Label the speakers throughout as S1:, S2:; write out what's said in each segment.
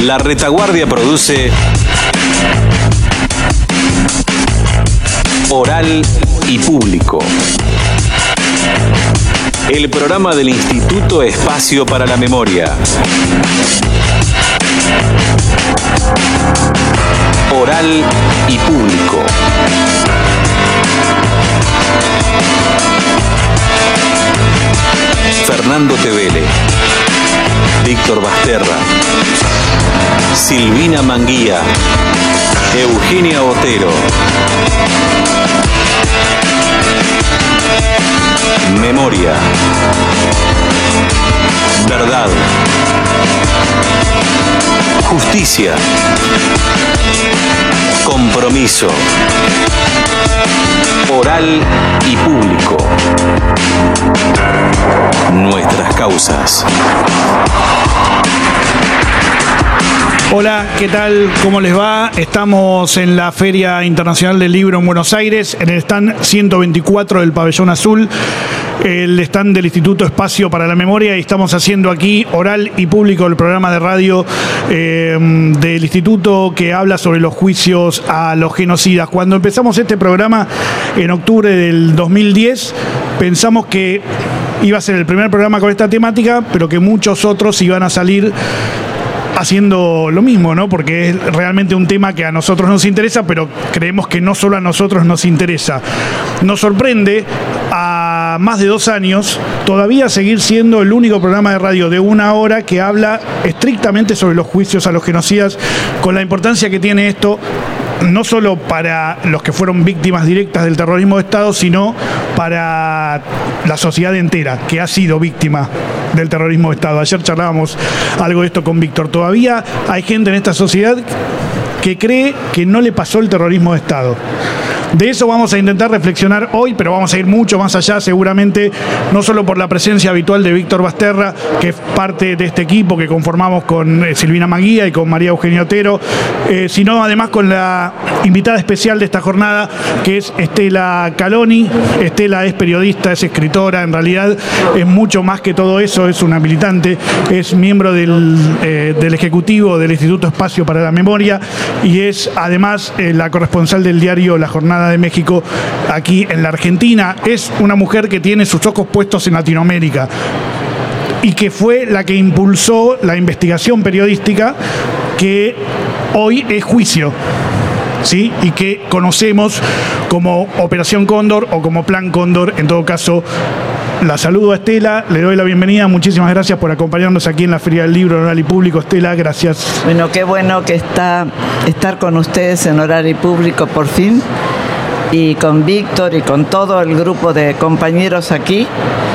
S1: La Retaguardia produce Oral y Público, el programa del Instituto Espacio para la Memoria. Oral y Público. Fernando Tevele, Víctor Basterra, Silvina Manguía, Eugenia Otero. Memoria. Verdad. Justicia. Compromiso. Oral y Público. Nuestras causas.
S2: Hola, ¿qué tal? ¿Cómo les va? Estamos en la Feria Internacional del Libro en Buenos Aires, en el stand 124 del Pabellón Azul, el stand del Instituto Espacio para la Memoria, y estamos haciendo aquí Oral y Público, el programa de radio del Instituto que habla sobre los juicios a los genocidas. Cuando empezamos este programa en octubre del 2010, pensamos que iba a ser el primer programa con esta temática, pero que muchos otros iban a salir haciendo lo mismo, ¿no? Porque es realmente un tema que a nosotros nos interesa, pero creemos que no solo a nosotros nos interesa. Nos sorprende, a más de 2 años, todavía seguir siendo el único programa de radio de 1 hora que habla estrictamente sobre los juicios a los genocidas, con la importancia que tiene esto, no solo para los que fueron víctimas directas del terrorismo de Estado, sino para la sociedad entera, que ha sido víctima del terrorismo de Estado. Ayer charlábamos algo de esto con Víctor. Todavía hay gente en esta sociedad que cree que no le pasó el terrorismo de Estado. De eso vamos a intentar reflexionar hoy, pero vamos a ir mucho más allá, seguramente, no solo por la presencia habitual de Víctor Basterra, que es parte de este equipo que conformamos con Silvina Manguía y con María Eugenia Otero, sino además con la invitada especial de esta jornada, que es Estela Caloni. Estela es periodista, es escritora, en realidad es mucho más que todo eso, es una militante, es miembro del Ejecutivo del Instituto Espacio para la Memoria y es además la corresponsal del diario La Jornada de México aquí en la Argentina. Es una mujer que tiene sus ojos puestos en Latinoamérica y que fue la que impulsó la investigación periodística que hoy es juicio, ¿sí? Y que conocemos como Operación Cóndor o como Plan Cóndor. En todo caso, la saludo a Estela, le doy la bienvenida, muchísimas gracias por acompañarnos aquí en la Feria del Libro Oral y Público. Estela, gracias.
S3: Bueno, qué bueno que estar con ustedes en Oral y Público por fin, y con Víctor y con todo el grupo de compañeros aquí.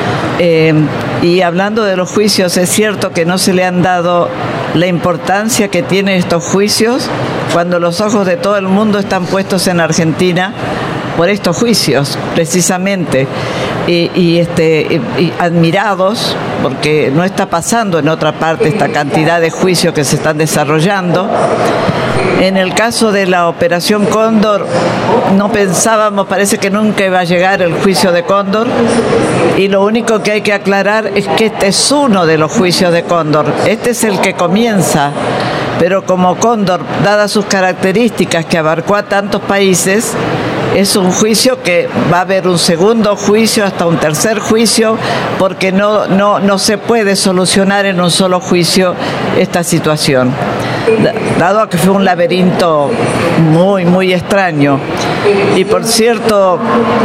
S3: Y hablando de los juicios, es cierto que no se le han dado la importancia que tienen estos juicios cuando los ojos de todo el mundo están puestos en Argentina por estos juicios, precisamente, y admirados, porque no está pasando en otra parte esta cantidad de juicios que se están desarrollando. En el caso de la Operación Cóndor, no pensábamos, parece que nunca iba a llegar el juicio de Cóndor, y lo único que hay que aclarar es que este es uno de los juicios de Cóndor, este es el que comienza, pero como Cóndor, dadas sus características que abarcó a tantos países, es un juicio que va a haber un segundo juicio, hasta un tercer juicio, porque no se puede solucionar en un solo juicio esta situación, dado que fue un laberinto muy, muy extraño. Y por cierto,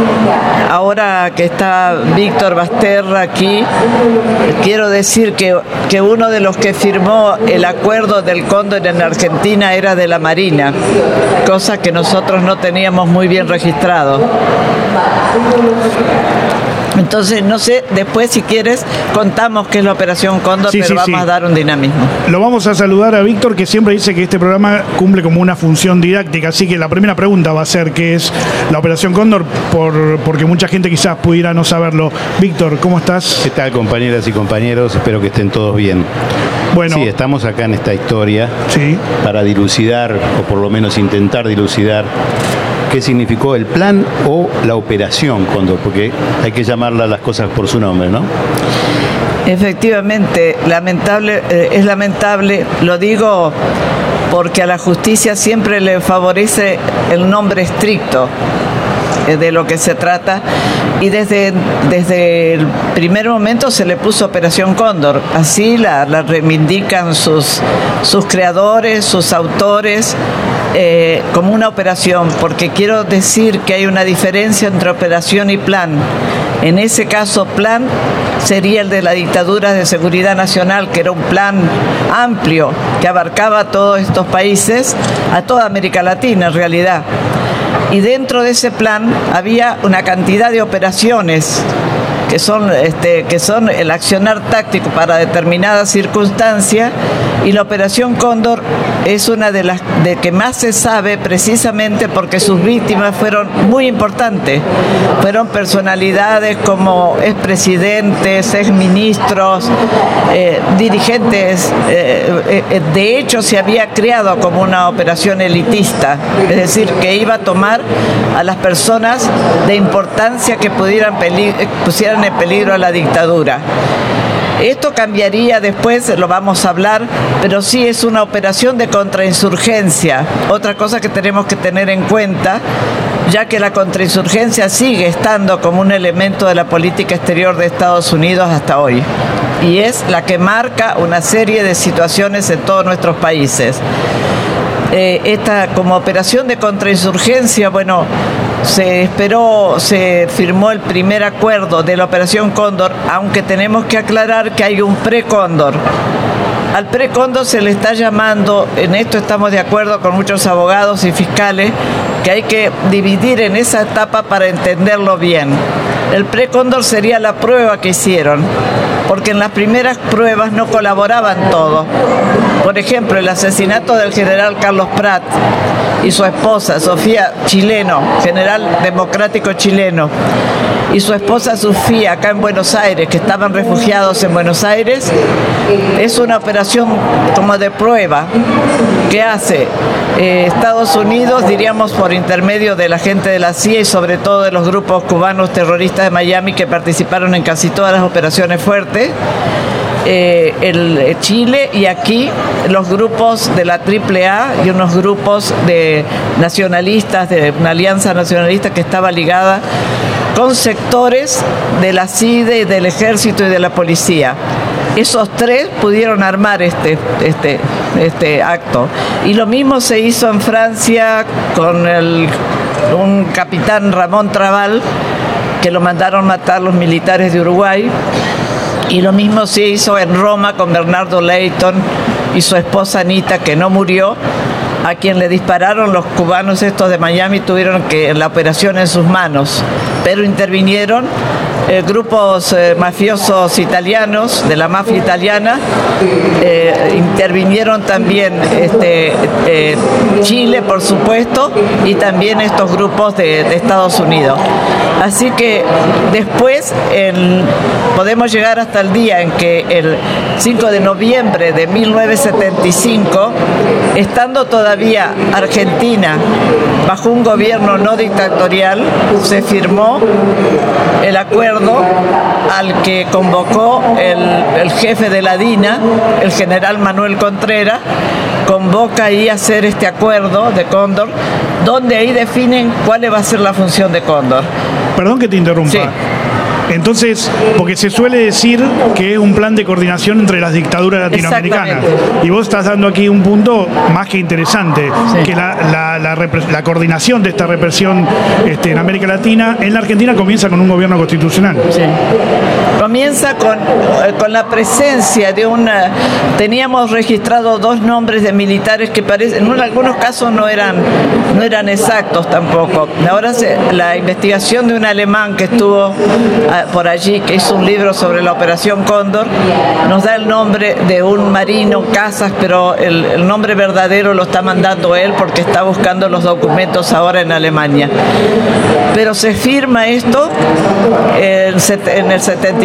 S3: ahora que está Víctor Basterra aquí, quiero decir que uno de los que firmó el acuerdo del Cóndor en Argentina era de la Marina, cosa que nosotros no teníamos muy bien registrado. Entonces, no sé, después si quieres contamos qué es la Operación Cóndor, pero vamos a dar un dinamismo.
S2: Lo vamos a saludar a Víctor, que siempre dice que este programa cumple como una función didáctica, así que la primera pregunta va a ser qué es la Operación Cóndor, porque mucha gente quizás pudiera no saberlo. Víctor, ¿cómo estás?
S4: ¿Qué tal, compañeras y compañeros? Espero que estén todos bien. Bueno, sí, estamos acá en esta historia para dilucidar, o por lo menos intentar dilucidar, qué significó el plan o la Operación Cóndor, porque hay que llamarla las cosas por su nombre, ¿no?
S3: Efectivamente, es lamentable, lo digo porque a la justicia siempre le favorece el nombre estricto de lo que se trata, y desde el primer momento se le puso Operación Cóndor. Así la reivindican sus creadores, sus autores, como una operación, porque quiero decir que hay una diferencia entre operación y plan. En ese caso, plan sería el de la dictadura de seguridad nacional, que era un plan amplio que abarcaba a todos estos países, a toda América Latina en realidad. Y dentro de ese plan había una cantidad de operaciones que son el accionar táctico para determinada circunstancia, y la Operación Cóndor es una de las de que más se sabe, precisamente porque sus víctimas fueron muy importantes. Fueron personalidades como expresidentes, exministros, dirigentes. De hecho, se había creado como una operación elitista, es decir, que iba a tomar a las personas de importancia que pusieran en peligro a la dictadura. Esto cambiaría después, lo vamos a hablar, pero sí es una operación de contrainsurgencia. Otra cosa que tenemos que tener en cuenta, ya que la contrainsurgencia sigue estando como un elemento de la política exterior de Estados Unidos hasta hoy, y es la que marca una serie de situaciones en todos nuestros países. Esta como operación de contrainsurgencia, bueno, se firmó el primer acuerdo de la Operación Cóndor, aunque tenemos que aclarar que hay un pre-Cóndor. Al pre-Cóndor se le está llamando, en esto estamos de acuerdo con muchos abogados y fiscales, que hay que dividir en esa etapa para entenderlo bien. El pre-Cóndor sería la prueba que hicieron, porque en las primeras pruebas no colaboraban todos. Por ejemplo, el asesinato del general Carlos Prat y su esposa, Sofía Chileno, general democrático chileno, y su esposa Sofía, acá en Buenos Aires, que estaban refugiados en Buenos Aires, es una operación como de prueba que hace Estados Unidos, diríamos por intermedio de la gente de la CIA y sobre todo de los grupos cubanos terroristas de Miami que participaron en casi todas las operaciones fuertes, Chile, y aquí los grupos de la AAA y unos grupos de nacionalistas, de una alianza nacionalista que estaba ligada con sectores de la CIDE, del ejército y de la policía. Esos tres pudieron armar este acto. Y lo mismo se hizo en Francia con un capitán Ramón Trabal, que lo mandaron matar los militares de Uruguay. Y lo mismo se hizo en Roma con Bernardo Leighton y su esposa Anita, que no murió, a quien le dispararon los cubanos estos de Miami, tuvieron que la operación en sus manos, pero intervinieron grupos mafiosos italianos, de la mafia italiana, intervinieron también Chile, por supuesto, y también estos grupos de Estados Unidos. Así que después podemos llegar hasta el día en que el 5 de noviembre de 1975, estando todavía Argentina bajo un gobierno no dictatorial, se firmó el acuerdo al que convocó el jefe de la DINA, el general Manuel Contreras, convoca ahí a hacer este acuerdo de Cóndor, donde ahí definen cuál va a ser la función de Cóndor.
S2: Perdón que te interrumpa. Sí. Entonces, porque se suele decir que es un plan de coordinación entre las dictaduras latinoamericanas. Y vos estás dando aquí un punto más que interesante, sí, que la coordinación de esta represión en América Latina, en la Argentina comienza con un gobierno constitucional. Sí.
S3: Comienza con la presencia de teníamos registrado 2 nombres de militares que parecen, en algunos casos no eran exactos tampoco. Ahora la investigación de un alemán que estuvo por allí, que hizo un libro sobre la Operación Cóndor, nos da el nombre de un marino, Casas, pero el nombre verdadero lo está mandando él porque está buscando los documentos ahora en Alemania. Pero se firma esto en el 75,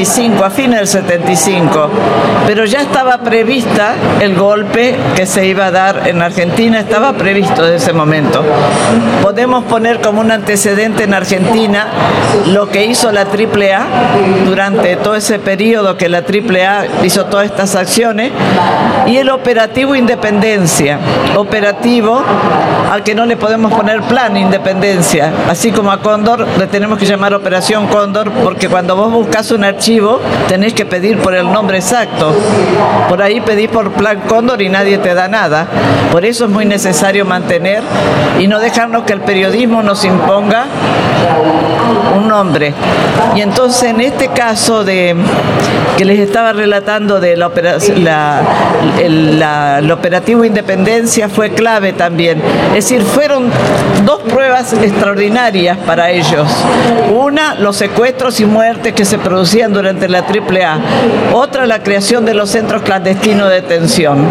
S3: 75, a fines del 75, pero ya estaba prevista el golpe que se iba a dar en Argentina, estaba previsto desde ese momento. Podemos poner como un antecedente en Argentina lo que hizo la AAA durante todo ese periodo que la AAA hizo todas estas acciones, y el operativo Independencia, operativo al que no le podemos poner plan Independencia, así como a Cóndor le tenemos que llamar Operación Cóndor, porque cuando vos buscas un archivo tenés que pedir por el nombre exacto. Por ahí pedís por plan Cóndor y nadie te da nada. Por eso es muy necesario mantener y no dejarnos que el periodismo nos imponga un nombre. Y entonces en este caso que les estaba relatando de la operación, el operativo Independencia fue clave también. Es decir, fueron dos pruebas extraordinarias para ellos. Una, los secuestros y muertes que se producían durante la AAA. Otra, la creación de los centros clandestinos de detención.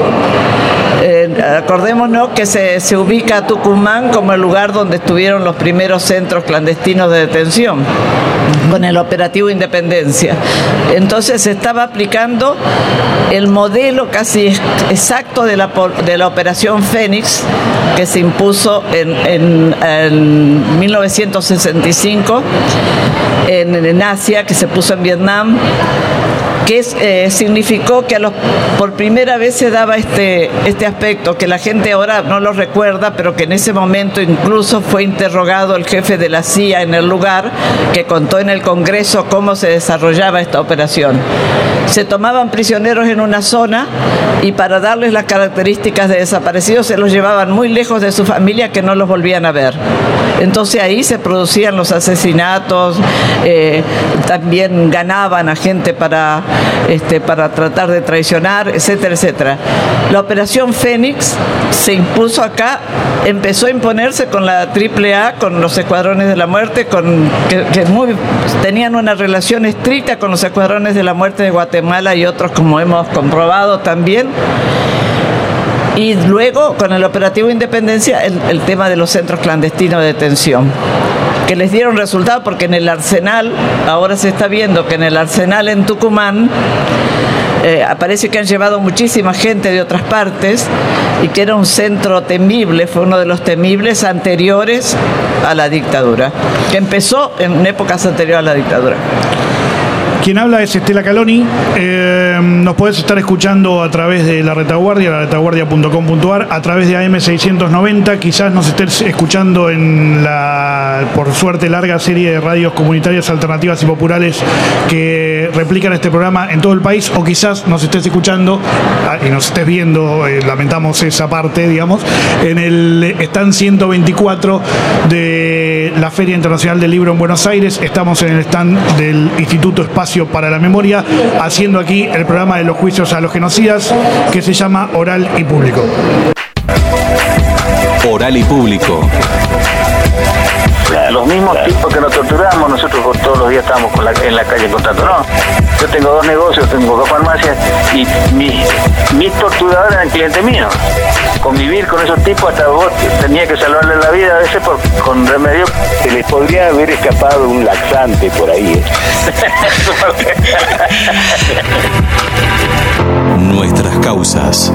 S3: Acordémonos que se ubica Tucumán como el lugar donde estuvieron los primeros centros clandestinos de detención con el operativo Independencia. Entonces se estaba aplicando el modelo casi exacto de la operación Fénix que se impuso en 1965 en Asia, que se puso en Vietnam, que significó que por primera vez se daba este aspecto, que la gente ahora no lo recuerda, pero que en ese momento incluso fue interrogado el jefe de la CIA en el lugar, que contó en el Congreso cómo se desarrollaba esta operación. Se tomaban prisioneros en una zona y para darles las características de desaparecidos se los llevaban muy lejos de su familia, que no los volvían a ver. Entonces ahí se producían los asesinatos, también ganaban a gente para tratar de traicionar, etcétera, etcétera. La operación Fénix se impuso acá, empezó a imponerse con la AAA, con los escuadrones de la muerte, que tenían una relación estricta con los escuadrones de la muerte de Guatemala y otros, como hemos comprobado también. Y luego, con el operativo Independencia, el tema de los centros clandestinos de detención, que les dieron resultado, porque en el Arsenal, ahora se está viendo que en el Arsenal en Tucumán, parece que han llevado muchísima gente de otras partes y que era un centro temible, fue uno de los temibles anteriores a la dictadura, que empezó en épocas anteriores a la dictadura.
S2: Quien habla es Estela Caloni. Nos podés estar escuchando a través de La Retaguardia, laretaguardia.com.ar, a través de AM690. Quizás nos estés escuchando en la, por suerte, larga serie de radios comunitarias, alternativas y populares que replican este programa en todo el país, o quizás nos estés escuchando y nos estés viendo, lamentamos esa parte, digamos, en el stand 124 de la Feria Internacional del Libro en Buenos Aires. Estamos en el stand del Instituto Espacio para la Memoria, haciendo aquí el programa de los juicios a los genocidas, que se llama Oral y Público.
S1: Oral y Público.
S5: Los mismos tipos que nos torturamos, nosotros todos los días estamos en la calle contando, no, yo tengo 2 negocios, tengo 2 farmacias y mis torturadores eran clientes míos. Convivir con esos tipos, hasta vos tenías que salvarle la vida a veces con remedio.
S6: Se les podría haber escapado un laxante por ahí.
S1: Nuestras causas.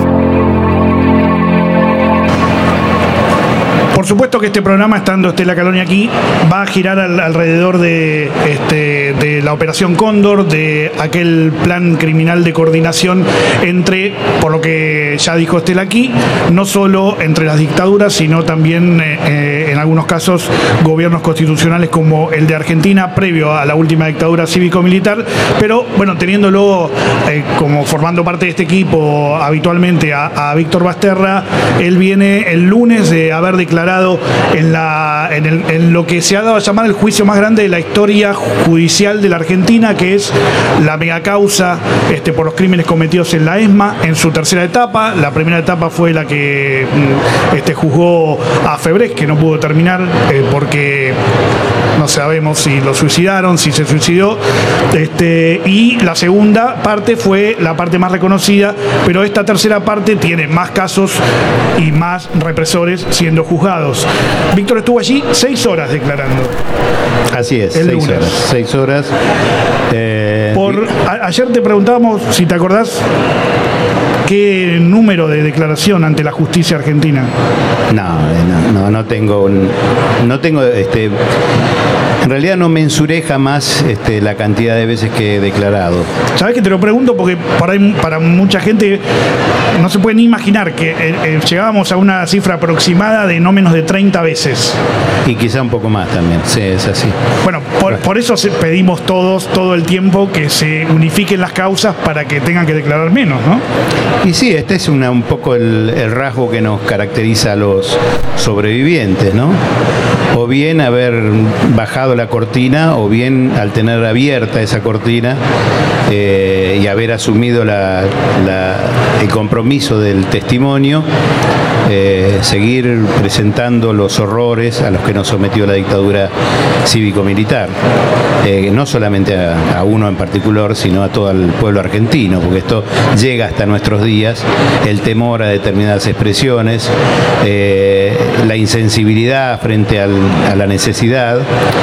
S2: Por supuesto que este programa, estando Estela Caloni aquí, va a girar alrededor de la Operación Cóndor, de aquel plan criminal de coordinación entre, por lo que ya dijo Estela aquí, no solo entre las dictaduras, sino también en algunos casos gobiernos constitucionales como el de Argentina, previo a la última dictadura cívico-militar, pero bueno, teniéndolo como formando parte de este equipo habitualmente a Víctor Basterra. Él viene el lunes de haber declarado en lo que se ha dado a llamar el juicio más grande de la historia judicial de la Argentina, que es la megacausa por los crímenes cometidos en la ESMA, en su tercera etapa. La primera etapa fue la que juzgó a Febrés, que no pudo terminar porque no sabemos si lo suicidaron, si se suicidó, y la segunda parte fue la parte más reconocida, pero esta tercera parte tiene más casos y más represores siendo juzgados. Víctor estuvo allí 6 horas declarando.
S4: Así es, 6 horas.
S2: Ayer te preguntábamos, si te acordás, ¿qué número de declaración ante la justicia argentina?
S4: No tengo en realidad no mensuré jamás la cantidad de veces que he declarado.
S2: ¿Sabés que te lo pregunto? Porque para mucha gente no se puede ni imaginar que llegábamos a una cifra aproximada de no menos de 30 veces.
S4: Y quizá un poco más también, sí, es así.
S2: Bueno, por eso pedimos todos, todo el tiempo, que se unifiquen las causas para que tengan que declarar menos, ¿no?
S4: Y sí, este es un poco el rasgo que nos caracteriza a los sobrevivientes, ¿no? O bien haber bajado la cortina, o bien al tener abierta esa cortina y haber asumido el compromiso del testimonio, seguir presentando los horrores a los que nos sometió la dictadura cívico-militar, no solamente a uno en particular, sino a todo el pueblo argentino, porque esto llega hasta nuestros días, el temor a determinadas expresiones, la insensibilidad frente a la necesidad,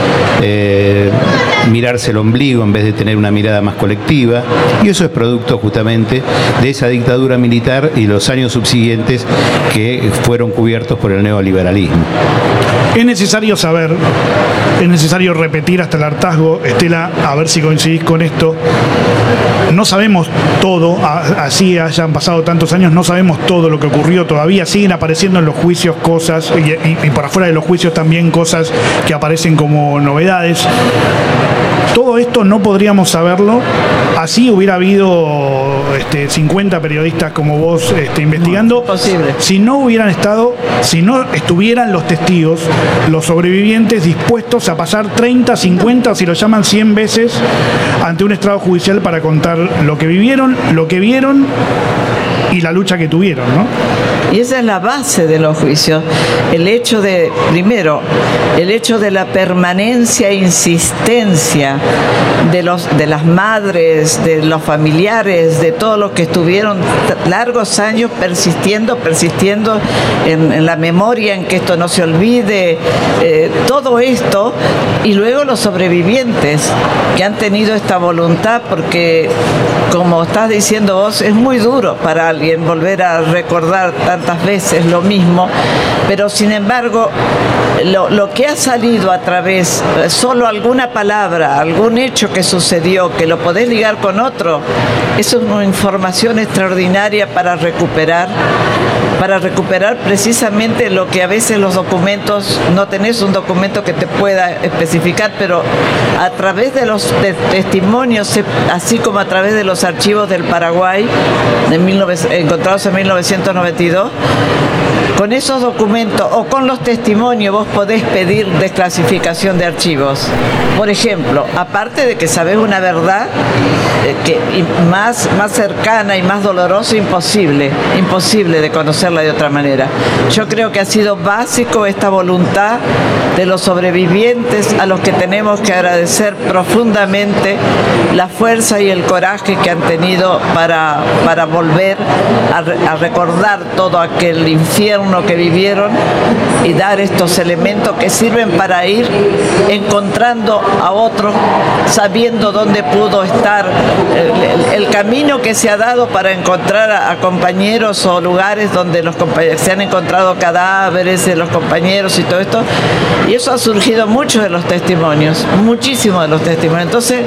S4: mirarse el ombligo en vez de tener una mirada más colectiva, y eso es producto justamente de esa dictadura militar y los años subsiguientes que fueron cubiertos por el neoliberalismo.
S2: Es necesario saber, es necesario repetir hasta el hartazgo, Estela, a ver si coincidís con esto. No sabemos todo, así hayan pasado tantos años, no sabemos todo lo que ocurrió, todavía siguen apareciendo en los juicios cosas, y por afuera de los juicios también cosas que aparecen como novedades. Todo esto no podríamos saberlo, así hubiera habido 50 periodistas como vos investigando.
S3: No, imposible.
S2: Si no hubieran estado, si no estuvieran los testigos, los sobrevivientes dispuestos a pasar 30, 50, si lo llaman 100 veces ante un estrado judicial para contar lo que vivieron, lo que vieron y la lucha que tuvieron, ¿no?
S3: Y esa es la base de los juicios. El hecho de, primero, el hecho de la permanencia e insistencia de las madres, de los familiares, de todos los que estuvieron largos años persistiendo en la memoria, en que esto no se olvide, todo esto, y luego los sobrevivientes que han tenido esta voluntad, porque, como estás diciendo vos, es muy duro para alguien volver a recordar tantas veces lo mismo, pero sin embargo lo que ha salido a través, solo alguna palabra, algún hecho que sucedió, que lo podés ligar con otro, eso es una información extraordinaria para recuperar precisamente lo que a veces los documentos, no tenés un documento que te pueda especificar, pero a través de los testimonios, así como a través de los archivos del Paraguay encontrados en 1992, con esos documentos o con los testimonios vos podés pedir desclasificación de archivos. Por ejemplo, aparte de que sabés una verdad que más cercana y más dolorosa, imposible de conocerla de otra manera. Yo creo que ha sido básico esta voluntad de los sobrevivientes, a los que tenemos que agradecer profundamente la fuerza y el coraje que han tenido para volver a recordar todo aquel infierno que vivieron y dar estos elementos que sirven para ir encontrando a otros, sabiendo dónde pudo estar, el camino que se ha dado para encontrar a compañeros o lugares donde se han encontrado cadáveres de los compañeros y todo esto, y eso ha surgido mucho de los testimonios, muchísimo de los testimonios. Entonces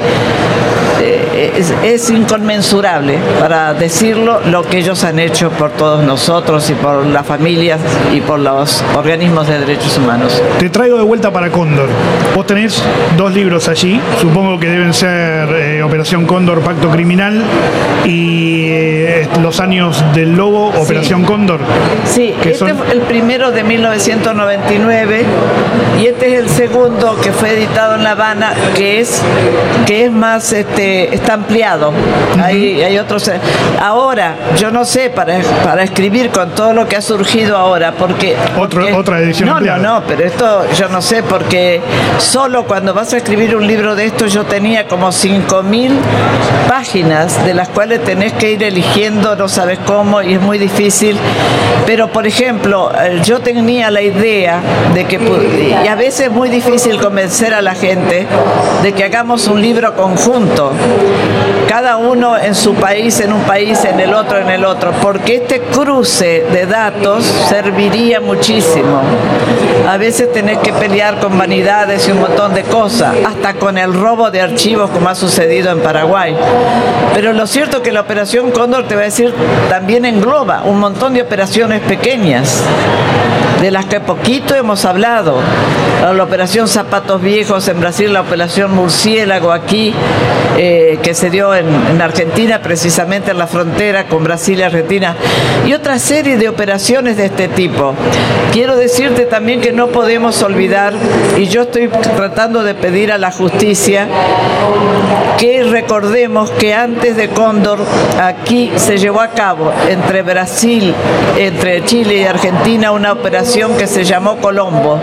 S3: es inconmensurable, para decirlo, lo que ellos han hecho por todos nosotros y por las familias y por los organismos de derechos humanos.
S2: Te traigo de vuelta para Cóndor. Vos tenés 2 libros allí, supongo que deben ser Operación Cóndor, Pacto Criminal, y Los años del Lobo, Operación Cóndor. Cóndor.
S3: Sí,
S2: que
S3: este fue el primero de 1999 y este es el segundo que fue editado en La Habana, que es más, está ampliado. Hay otros. Ahora, yo no sé, para escribir con todo lo que ha surgido ahora, porque
S2: otra edición ampliada.
S3: No, pero esto yo no sé, porque solo cuando vas a escribir un libro de esto yo tenía como 5.000 páginas, de las cuales tenés que ir eligiendo, no sabes cómo, y es muy difícil. Pero, por ejemplo, yo tenía la idea de que, y a veces es muy difícil convencer a la gente de que hagamos un libro conjunto, cada uno en su país, en un país, en el otro, porque este cruce de datos serviría muchísimo. A veces tenés que pelear con vanidades y un montón de cosas, hasta con el robo de archivos, como ha sucedido en Paraguay. Pero lo cierto es que la Operación Cóndor, te voy a decir, también engloba un montón de operaciones pequeñas, de las que poquito hemos hablado. La Operación Zapatos Viejos en Brasil, la Operación Murciélago aquí, que se dio en Argentina, precisamente en la frontera con Brasil y Argentina, y otra serie de operaciones de este tipo. Quiero decirte también que no podemos olvidar, y yo estoy tratando de pedir a la justicia que recordemos que antes de Cóndor aquí se llevó a cabo entre Brasil, entre Chile y Argentina, una operación que se llamó Colombo.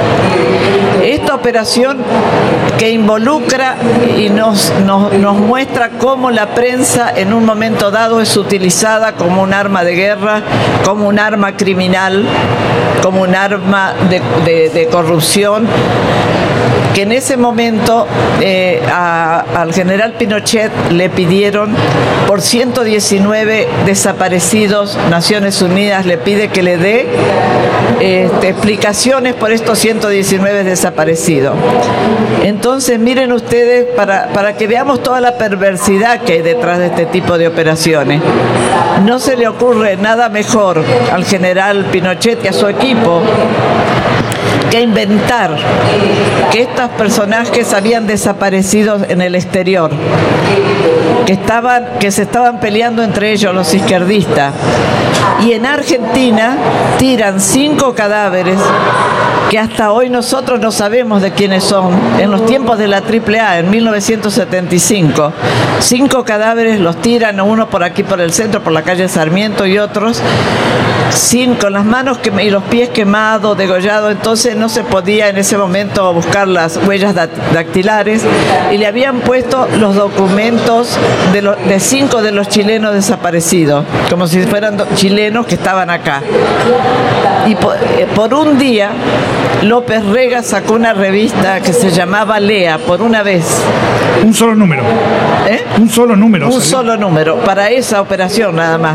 S3: Esta operación que involucra y nos muestra cómo la prensa en un momento dado es utilizada como un arma de guerra, como un arma criminal, como un arma de corrupción, que en ese momento al general Pinochet le pidieron por 119 desaparecidos. Naciones Unidas le pide que le dé explicaciones por estos 119 desaparecidos. Entonces, miren ustedes, para que veamos toda la perversidad que hay detrás de este tipo de operaciones. No se le ocurre nada mejor al general Pinochet y a su equipo que inventar que estos personajes habían desaparecido en el exterior, que se estaban peleando entre ellos los izquierdistas, y en Argentina tiran 5 cadáveres que hasta hoy nosotros no sabemos de quiénes son. En los tiempos de la AAA, en 1975, 5 cadáveres los tiran, uno por aquí por el centro, por la calle Sarmiento, y otros con las manos y los pies quemados, degollados. Entonces no se podía en ese momento buscar las huellas dactilares, y le habían puesto los documentos de 5 de los chilenos desaparecidos, como si fueran chilenos que estaban acá. Y por un día López Rega sacó una revista que se llamaba Lea, por una vez.
S2: Un solo número. Un solo número.
S3: Un solo número, para esa operación nada más.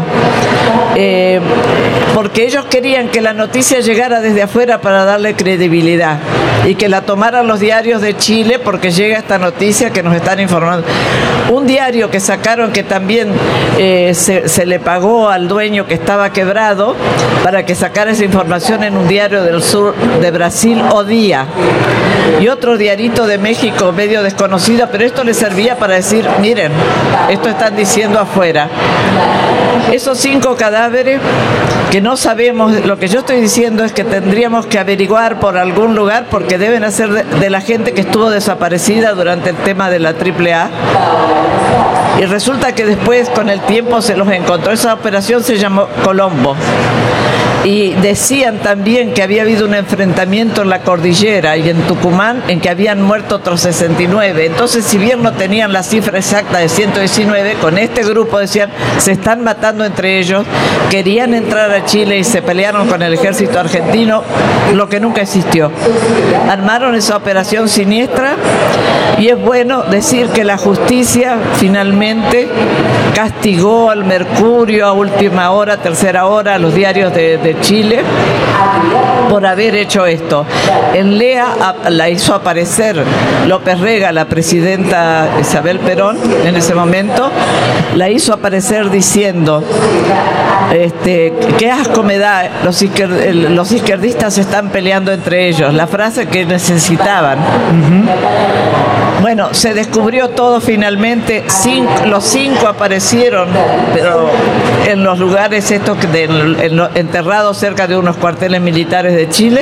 S3: Porque ellos querían que la noticia llegara desde afuera para darle credibilidad, y que la tomaran los diarios de Chile, porque llega esta noticia que nos están informando. Un diario que sacaron, que también se le pagó al dueño que estaba quebrado para que sacara esa información en un diario del sur de Brasil, O Día, y otro diarito de México medio desconocido, pero esto les servía para decir, miren, esto están diciendo afuera. Esos 5 cadáveres que no sabemos, lo que yo estoy diciendo es que tendríamos que averiguar por algún lugar, porque deben ser de la gente que estuvo desaparecida durante el tema de la AAA. Y resulta que después, con el tiempo, se los encontró. Esa operación se llamó Colombo. Y decían también que había habido un enfrentamiento en la cordillera y en Tucumán, en que habían muerto otros 69. Entonces, si bien no tenían la cifra exacta de 119, con este grupo decían, se están matando entre ellos, querían entrar a Chile y se pelearon con el ejército argentino, lo que nunca existió. Armaron esa operación siniestra, y es bueno decir que la justicia finalmente castigó al Mercurio, a Última Hora, Tercera Hora, a los diarios de Chile, por haber hecho esto. En Lea la hizo aparecer López Rega, la presidenta Isabel Perón, en ese momento, la hizo aparecer diciendo, qué asco me da, los izquierdistas se están peleando entre ellos, la frase que necesitaban. Bueno, se descubrió todo finalmente. Los 5 aparecieron, pero en los lugares estos enterrados cerca de unos cuarteles militares de Chile.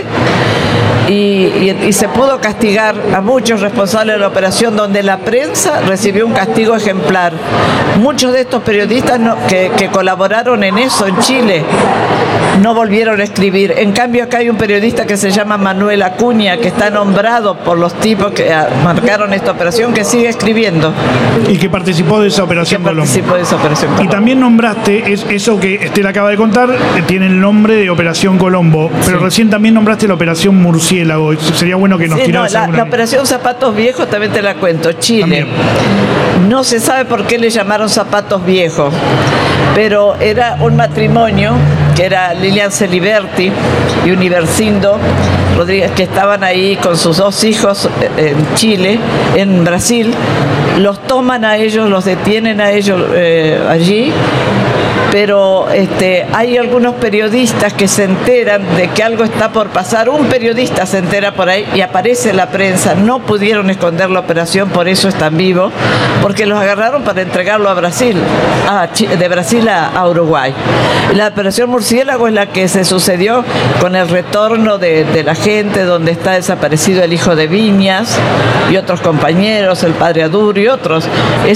S3: Y se pudo castigar a muchos responsables de la operación, donde la prensa recibió un castigo ejemplar. Muchos de estos periodistas que colaboraron en eso en Chile no volvieron a escribir. En cambio, acá hay un periodista que se llama Manuel Acuña, que está nombrado por los tipos que marcaron esta operación, que sigue escribiendo.
S2: Y que participó de esa operación Colombo. Y también nombraste, eso que Estela acaba de contar, tiene el nombre de Operación Colombo, pero sí, recién también nombraste la Operación Murciélago. Sería bueno que nos tiraras
S3: la Operación Zapatos Viejos también te la cuento. Chile. También. No se sabe por qué le llamaron Zapatos Viejos, pero era un matrimonio que era Lilian Celiberti y Universindo Rodríguez, que estaban ahí con sus 2 hijos en Chile, en Brasil. Los toman a ellos, los detienen a ellos allí. Pero hay algunos periodistas que se enteran de que algo está por pasar. Un periodista se entera por ahí y aparece en la prensa. No pudieron esconder la operación, por eso están vivos, porque los agarraron para entregarlo a Brasil, de Brasil a Uruguay. La Operación Murciélago es la que se sucedió con el retorno de la gente, donde está desaparecido el hijo de Viñas y otros compañeros, el padre Adur y otros.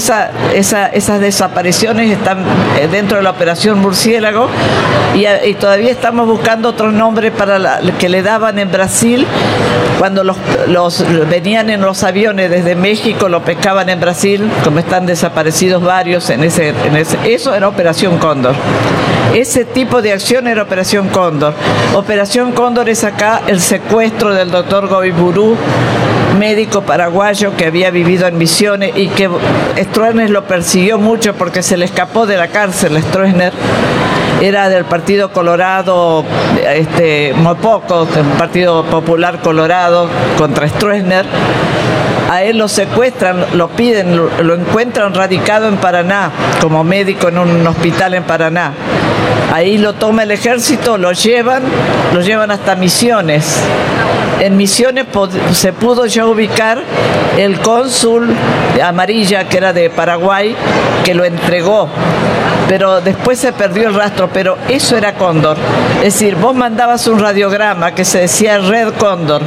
S3: Esas desapariciones están dentro de la Operación Murciélago y todavía estamos buscando otros nombres para que le daban en Brasil cuando los venían en los aviones desde México, lo pescaban en Brasil, como están desaparecidos varios eso era Operación Cóndor. Ese tipo de acción era Operación Cóndor. Operación Cóndor es acá el secuestro del doctor Goiburú, médico paraguayo que había vivido en Misiones y que Stroessner lo persiguió mucho porque se le escapó de la cárcel. Stroessner era del Partido Colorado, Mopoco, del Partido Popular Colorado, contra Stroessner. A él lo secuestran, lo piden, lo encuentran radicado en Paraná, como médico en un hospital en Paraná. Ahí lo toma el ejército, lo llevan hasta Misiones. En Misiones se pudo ya ubicar el cónsul Amarilla, que era de Paraguay, que lo entregó. Pero después se perdió el rastro, pero eso era Cóndor. Es decir, vos mandabas un radiograma que se decía Red Cóndor.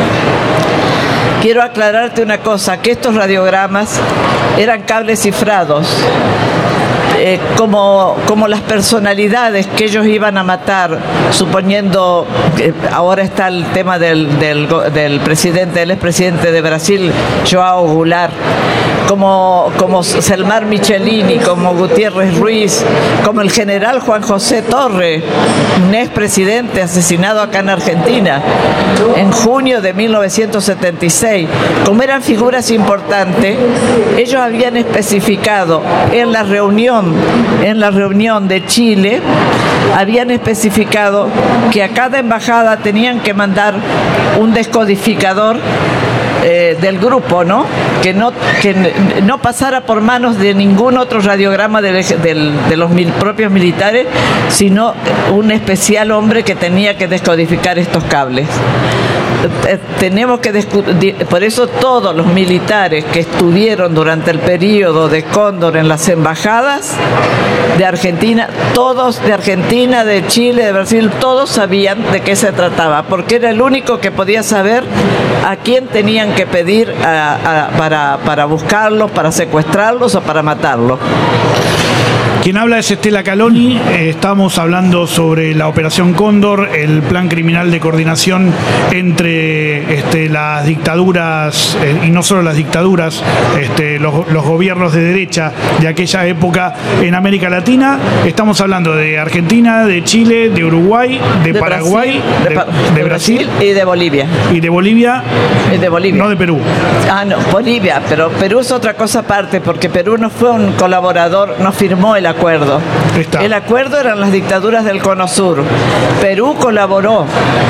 S3: Quiero aclararte una cosa, que estos radiogramas eran cables cifrados. Como las personalidades que ellos iban a matar, suponiendo que ahora está el tema del presidente, el expresidente de Brasil, João Goulart, como Selmar Michelini, como Gutiérrez Ruiz, como el general Juan José Torre, un expresidente asesinado acá en Argentina en junio de 1976. Como eran figuras importantes, ellos habían especificado en la reunión de Chile, habían especificado que a cada embajada tenían que mandar un descodificador del grupo, ¿no? Que no pasara por manos de ningún otro radiograma de los propios militares, sino un especial hombre que tenía que descodificar estos cables. Tenemos que por eso todos los militares que estuvieron durante el periodo de Cóndor en las embajadas de Argentina, todos de Argentina, de Chile, de Brasil, todos sabían de qué se trataba, porque era el único que podía saber a quién tenían que pedir para buscarlos, para secuestrarlos o para matarlos.
S2: Quien habla es Estela Caloni. Estamos hablando sobre la Operación Cóndor, el plan criminal de coordinación entre las dictaduras, y no solo las dictaduras, los gobiernos de derecha de aquella época en América Latina. Estamos hablando de Argentina, de Chile, de Uruguay, de Paraguay, de Brasil
S3: y de Bolivia.
S2: Y de Bolivia.
S3: Y de Bolivia.
S2: No de Perú.
S3: No, Bolivia, pero Perú es otra cosa aparte, porque Perú no fue un colaborador, no firmó el acuerdo. El acuerdo eran las dictaduras del Cono Sur. Perú colaboró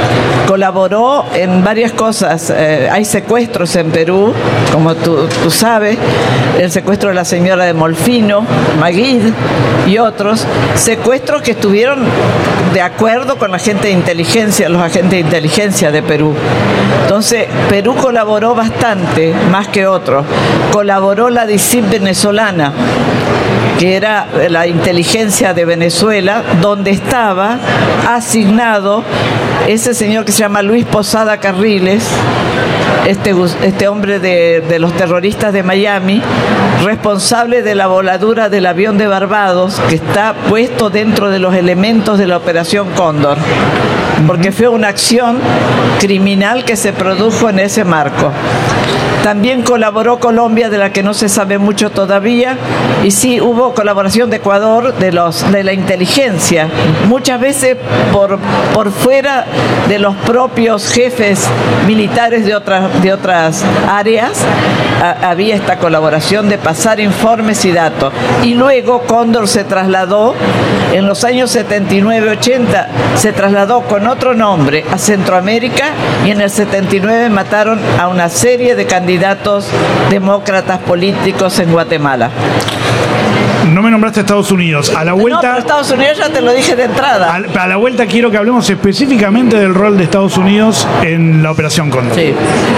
S3: en varias cosas. Hay secuestros en Perú, como tú sabes, el secuestro de la señora de Molfino, Maguid y otros, secuestros que estuvieron de acuerdo con la gente de inteligencia, los agentes de inteligencia de Perú. Entonces, Perú colaboró bastante, más que otros. Colaboró la DICIP venezolana, que era la inteligencia de Venezuela, donde estaba asignado ese señor que se llama Luis Posada Carriles, este hombre de los terroristas de Miami, responsable de la voladura del avión de Barbados, que está puesto dentro de los elementos de la Operación Cóndor, porque fue una acción criminal que se produjo en ese marco. También colaboró Colombia, de la que no se sabe mucho todavía, y sí hubo colaboración de Ecuador, de la inteligencia, muchas veces por fuera de los propios jefes militares de otras áreas. Había esta colaboración de pasar informes y datos. Y luego Cóndor se trasladó, en los años 79-80, se trasladó con otro nombre a Centroamérica, y en el 79 mataron a una serie de candidatos demócratas políticos en Guatemala.
S2: No me nombraste Estados Unidos. A la vuelta.
S3: No, pero Estados Unidos ya te lo dije de entrada.
S2: A la vuelta quiero que hablemos específicamente del rol de Estados Unidos en la Operación Cóndor.
S3: Sí.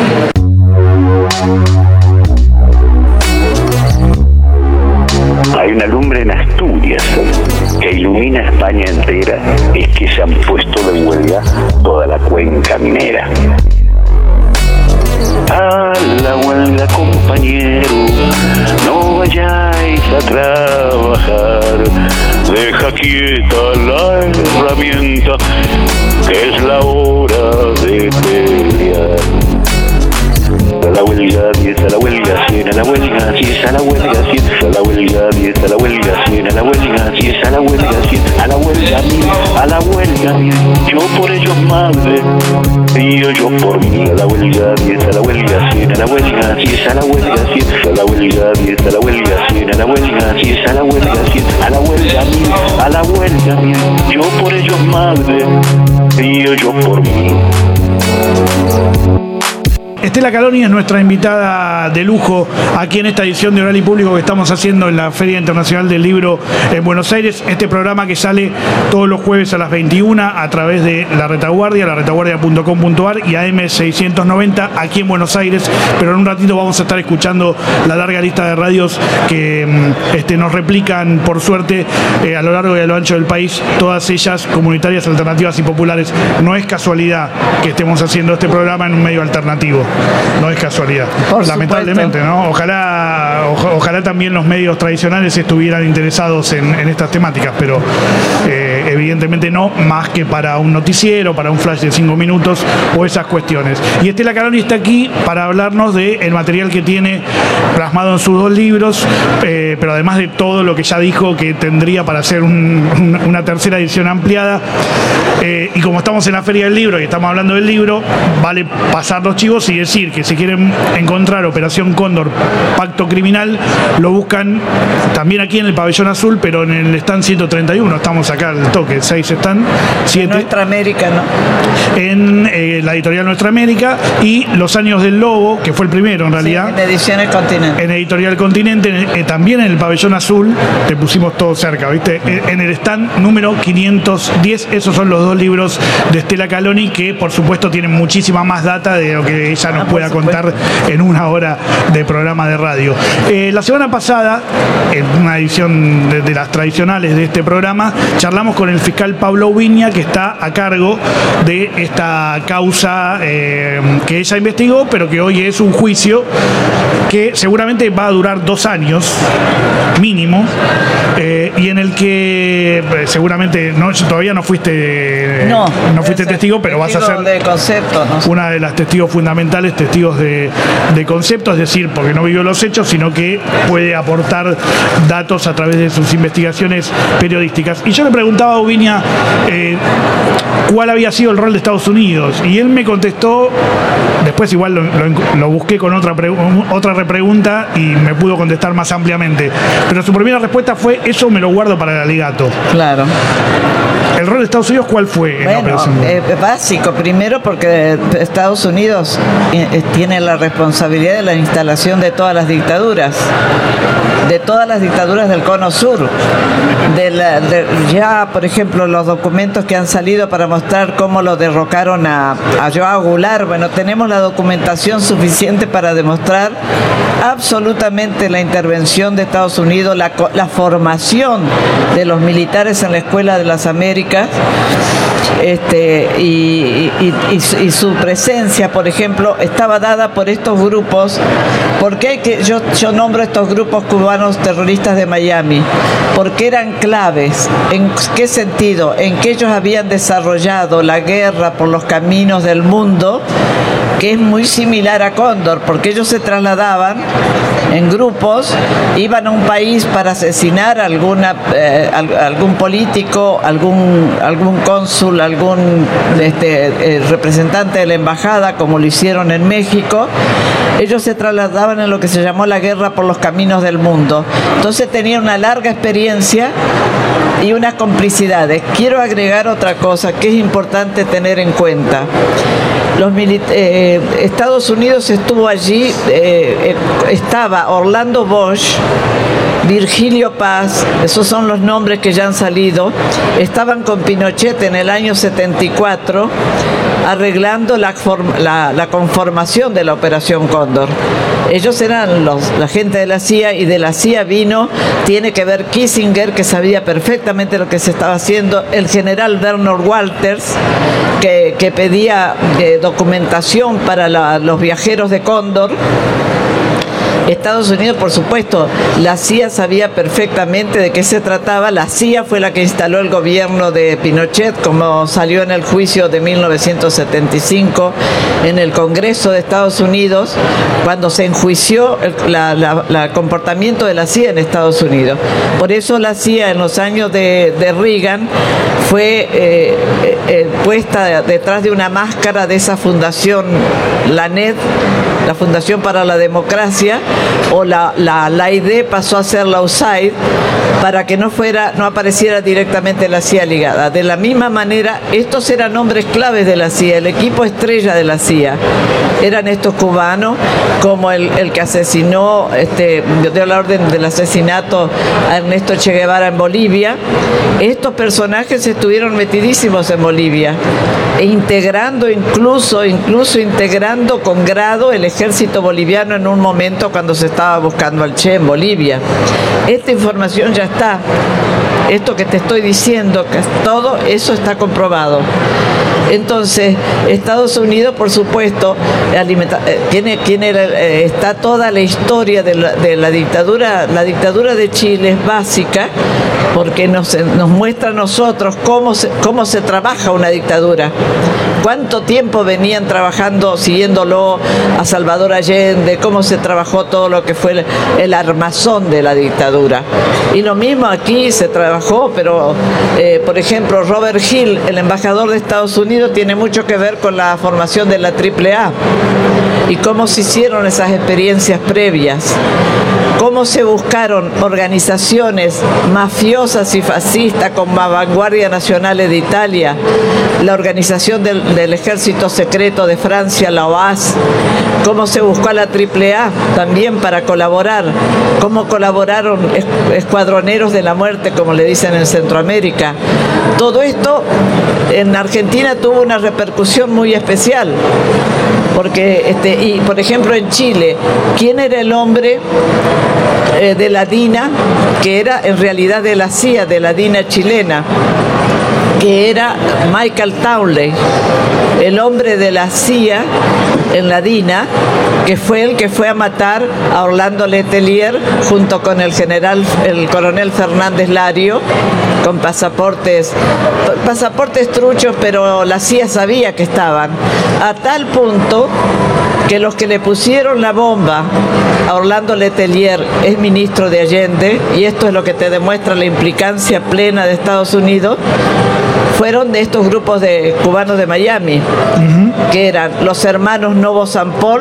S6: Hay una lumbre en Asturias que ilumina España entera, es que se han puesto de huelga toda la cuenca minera. A la huelga, compañero, no vayáis a trabajar, deja quieta la herramienta, que es la hora de pelear. A la huelga 10, a la huelga 100, a la huelga 10, a la huelga 100, a la huelga 10, a la huelga 100, a la huelga 10, a la huelga 100, a la huelga 1000, a la huelga 10. Yo por ellos madre, y yo por mí. A la huelga 10, a la huelga 100, a la huelga 10, a la huelga 100, a la huelga 10, a la huelga 100, a la huelga 10, a la huelga 100, a la huelga 1000, a la huelga 1000. Yo por ellos madre, y yo por mí.
S2: Estela Caloni es nuestra invitada de lujo aquí en esta edición de Oral y Público que estamos haciendo en la Feria Internacional del Libro en Buenos Aires. Este programa que sale todos los jueves a las 21 a través de La Retaguardia, laretaguardia.com.ar y AM690 aquí en Buenos Aires. Pero en un ratito vamos a estar escuchando la larga lista de radios que nos replican, por suerte, a lo largo y a lo ancho del país, todas ellas comunitarias, alternativas y populares. No es casualidad que estemos haciendo este programa en un medio alternativo. No es casualidad, lamentablemente, ¿no? Ojalá también los medios tradicionales estuvieran interesados en estas temáticas, pero evidentemente no, más que para un noticiero, para un flash de 5 minutos o esas cuestiones. Y Estela Caloni está aquí para hablarnos del material que tiene plasmado en sus 2 libros, pero además de todo lo que ya dijo que tendría para hacer una tercera edición ampliada. Y como estamos en la Feria del Libro y estamos hablando del libro, vale pasar los chivos y decir que si quieren encontrar Operación Cóndor, Pacto Criminal, lo buscan también aquí en el Pabellón Azul, pero en el stand 131. Estamos acá al toque, 6 stand, 7.
S3: Nuestra América, ¿no?
S2: En la editorial Nuestra América, y Los Años del Lobo, que fue el primero en realidad.
S3: Sí, en Ediciones Continente.
S2: En Editorial Continente, también en el Pabellón Azul, te pusimos todo cerca, ¿viste? En el stand número 510, esos son los 2 libros de Estela Caloni, que por supuesto tienen muchísima más data de lo que ella nos pueda contar en una hora de programa de radio. La semana pasada, en una edición de las tradicionales de este programa, charlamos con el fiscal Pablo Viña, que está a cargo de esta causa que ella investigó, pero que hoy es un juicio que seguramente va a durar 2 años mínimo, y en el que seguramente todavía no fuiste testigo, pero vas a ser
S3: de concepto, ¿no?
S2: Una de las testigos fundamentales, testigos de concepto, es decir, porque no vivió los hechos, sino que puede aportar datos a través de sus investigaciones periodísticas. Y yo le preguntaba preguntaba a Ubiña cuál había sido el rol de Estados Unidos, y él me contestó, después igual lo busqué con otra repregunta y me pudo contestar más ampliamente, pero su primera respuesta fue: eso me lo guardo para el alegato.
S3: Claro.
S2: ¿El rol de Estados Unidos cuál fue?
S3: Bueno, básico, primero porque Estados Unidos tiene la responsabilidad de la instalación de todas las dictaduras del Cono Sur. Ya, por ejemplo, los documentos que han salido para mostrar cómo lo derrocaron a Joao Goulart. Bueno, tenemos la documentación suficiente para demostrar absolutamente la intervención de Estados Unidos, la formación de los militares en la Escuela de las Américas, y su presencia, por ejemplo, estaba dada por estos grupos. ¿Por qué yo nombro estos grupos cubanos terroristas de Miami? Porque eran claves. ¿En qué sentido? En que ellos habían desarrollado la guerra por los caminos del mundo, que es muy similar a Cóndor, porque ellos se trasladaban en grupos, iban a un país para asesinar a algún político, algún cónsul, algún representante de la embajada, como lo hicieron en México. Ellos se trasladaban en lo que se llamó la guerra por los caminos del mundo. Entonces tenían una larga experiencia y unas complicidades. Quiero agregar otra cosa que es importante tener en cuenta. Estados Unidos estuvo allí, estaba Orlando Bosch, Virgilio Paz, esos son los nombres que ya han salido, estaban con Pinochet en el año 74 arreglando la conformación de la Operación Cóndor. Ellos eran la gente de la CIA, y de la CIA tiene que ver Kissinger, que sabía perfectamente lo que se estaba haciendo, el general Werner Walters, que pedía documentación para los viajeros de Cóndor. Estados Unidos, por supuesto, la CIA sabía perfectamente de qué se trataba. La CIA fue la que instaló el gobierno de Pinochet, como salió en el juicio de 1975 en el Congreso de Estados Unidos, cuando se enjuició el comportamiento de la CIA en Estados Unidos. Por eso la CIA en los años de Reagan fue puesta detrás de una máscara de esa fundación, la NED, la Fundación para la Democracia, o la ID pasó a ser la USAID, para que no apareciera directamente la CIA ligada. De la misma manera, estos eran hombres claves de la CIA, el equipo estrella de la CIA. Eran estos cubanos, como el que asesinó, dio la orden del asesinato a Ernesto Che Guevara en Bolivia. Estos personajes estuvieron metidísimos en Bolivia, integrando incluso integrando con grado el ejército boliviano en un momento cuando se estaba buscando al Che en Bolivia. Esta información ya está. Esto que te estoy diciendo, que todo eso está comprobado. Entonces, Estados Unidos, por supuesto, está toda la historia de la dictadura. La dictadura de Chile es básica porque nos muestra a nosotros cómo se trabaja una dictadura. Cuánto tiempo venían trabajando, siguiéndolo a Salvador Allende, cómo se trabajó todo lo que fue el armazón de la dictadura. Y lo mismo aquí se trabajó, pero por ejemplo, Robert Hill, el embajador de Estados Unidos, tiene mucho que ver con la formación de la AAA y cómo se hicieron esas experiencias previas. Cómo se buscaron organizaciones mafiosas y fascistas como la Vanguardia Nazionale de Italia, la organización del ejército secreto de Francia, la OAS, cómo se buscó a la AAA también para colaborar, cómo colaboraron escuadroneros de la muerte, como le dicen en Centroamérica. Todo esto en Argentina tuvo una repercusión muy especial, porque y por ejemplo en Chile, ¿quién era el hombre de la DINA, que era en realidad de la CIA, de la DINA chilena, que era Michael Townley, el hombre de la CIA en la DINA, que fue el que fue a matar a Orlando Letelier junto con el coronel Fernández Lario, con pasaportes truchos, pero la CIA sabía que estaban, a tal punto que los que le pusieron la bomba a Orlando Letelier es ministro de Allende, y esto es lo que te demuestra la implicancia plena de Estados Unidos, fueron de estos grupos de cubanos de Miami, que eran los hermanos Novo Sampol,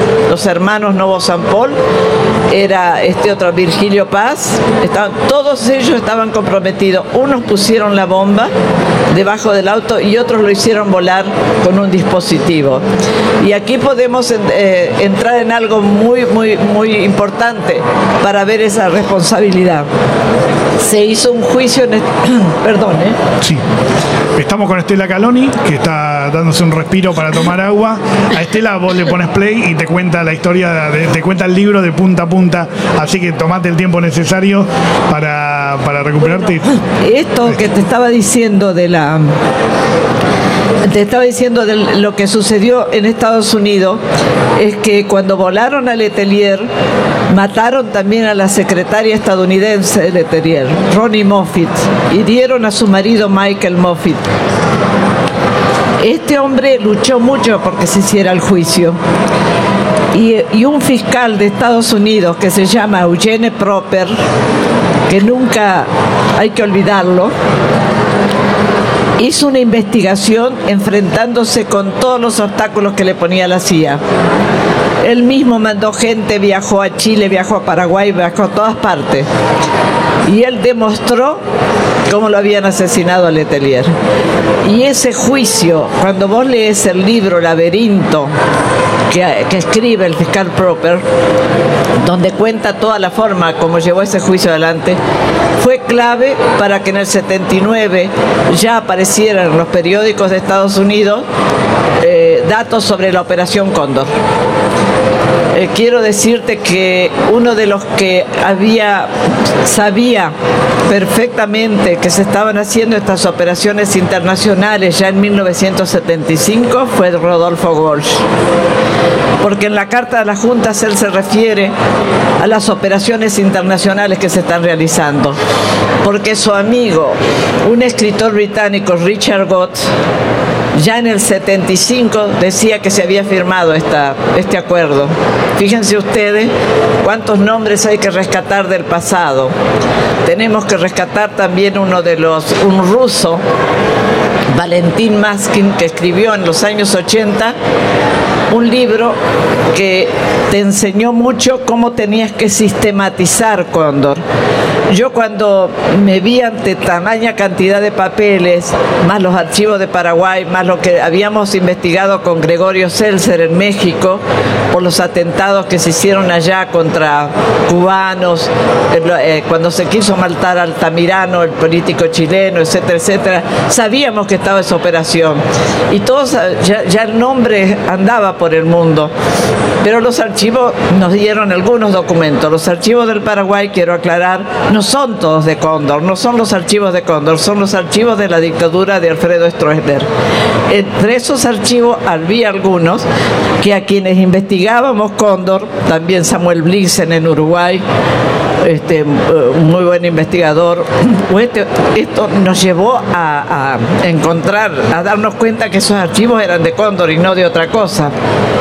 S3: era este otro Virgilio Paz, todos ellos estaban comprometidos. Unos pusieron la bomba debajo del auto y otros lo hicieron volar con un dispositivo. Y aquí podemos entrar en algo muy, muy, muy importante para ver esa responsabilidad. Se hizo un juicio en perdón,
S2: Sí. Estamos con Estela Caloni, que está dándose un respiro para tomar agua. A Estela vos le pones play y te cuenta la historia, te cuenta el libro de punta a punta, así que tomate el tiempo necesario para recuperarte.
S3: Bueno, esto que te estaba diciendo de lo que sucedió en Estados Unidos es que cuando volaron a Letelier, mataron también a la secretaria estadounidense de Letelier, Ronnie Moffitt, y hirieron a su marido Michael Moffitt. Este hombre luchó mucho porque se hiciera el juicio. Y un fiscal de Estados Unidos que se llama Eugene Proper, que nunca hay que olvidarlo, hizo una investigación enfrentándose con todos los obstáculos que le ponía la CIA. Él mismo mandó gente, viajó a Chile, viajó a Paraguay, viajó a todas partes. Y él demostró cómo lo habían asesinado a Letelier. Y ese juicio, cuando vos lees el libro Laberinto, que escribe el fiscal Proper, donde cuenta toda la forma como llevó ese juicio adelante, fue clave para que en el 79 ya aparecieran en los periódicos de Estados Unidos datos sobre la Operación Cóndor. Quiero decirte que uno de los que sabía perfectamente que se estaban haciendo estas operaciones internacionales ya en 1975 fue Rodolfo Walsh. Porque en la Carta de las Juntas él se refiere a las operaciones internacionales que se están realizando. Porque su amigo, un escritor británico, Richard Gott, ya en el 75 decía que se había firmado este acuerdo. Fíjense ustedes cuántos nombres hay que rescatar del pasado. Tenemos que rescatar también un ruso, Valentín Maskin, que escribió en los años 80 un libro que te enseñó mucho cómo tenías que sistematizar Cóndor. Yo cuando me vi ante tamaña cantidad de papeles, más los archivos de Paraguay, más lo que habíamos investigado con Gregorio Seltzer en México, por los atentados que se hicieron allá contra cubanos, cuando se quiso matar a Altamirano, el político chileno, etcétera, etcétera, sabíamos que estaba esa operación. Y todos, ya el nombre andaba por el mundo. Pero los archivos nos dieron algunos documentos. Los archivos del Paraguay, quiero aclarar, no son todos de Cóndor, no son los archivos de Cóndor, son los archivos de la dictadura de Alfredo Stroessner. Entre esos archivos había algunos que a quienes investigábamos Cóndor, también Samuel Blitzen en Uruguay, un muy buen investigador, esto nos llevó a encontrar, a darnos cuenta que esos archivos eran de Cóndor y no de otra cosa.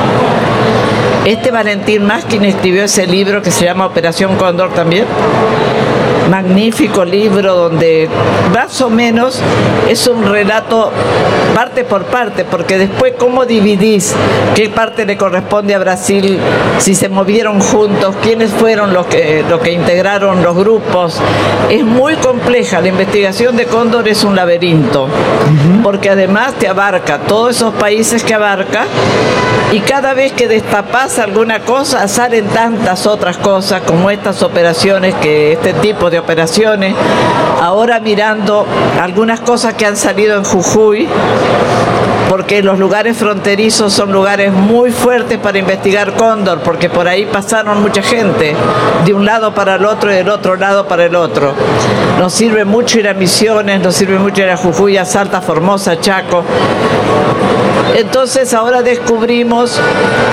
S3: Valentín Maskin escribió ese libro que se llama Operación Cóndor también. Magnífico libro donde más o menos es un relato parte por parte, porque después cómo dividís, qué parte le corresponde a Brasil, si se movieron juntos, quiénes fueron los que integraron los grupos. Es muy compleja, la investigación de Cóndor es un laberinto, porque además te abarca todos esos países que abarca, y cada vez que destapás alguna cosa salen tantas otras cosas como estas operaciones, este tipo de operaciones. Ahora mirando algunas cosas que han salido en Jujuy, porque los lugares fronterizos son lugares muy fuertes para investigar Cóndor, porque por ahí pasaron mucha gente, de un lado para el otro y del otro lado para el otro. Nos sirve mucho ir a Misiones, nos sirve mucho ir a Jujuy, a Salta, Formosa, Chaco. Entonces ahora descubrimos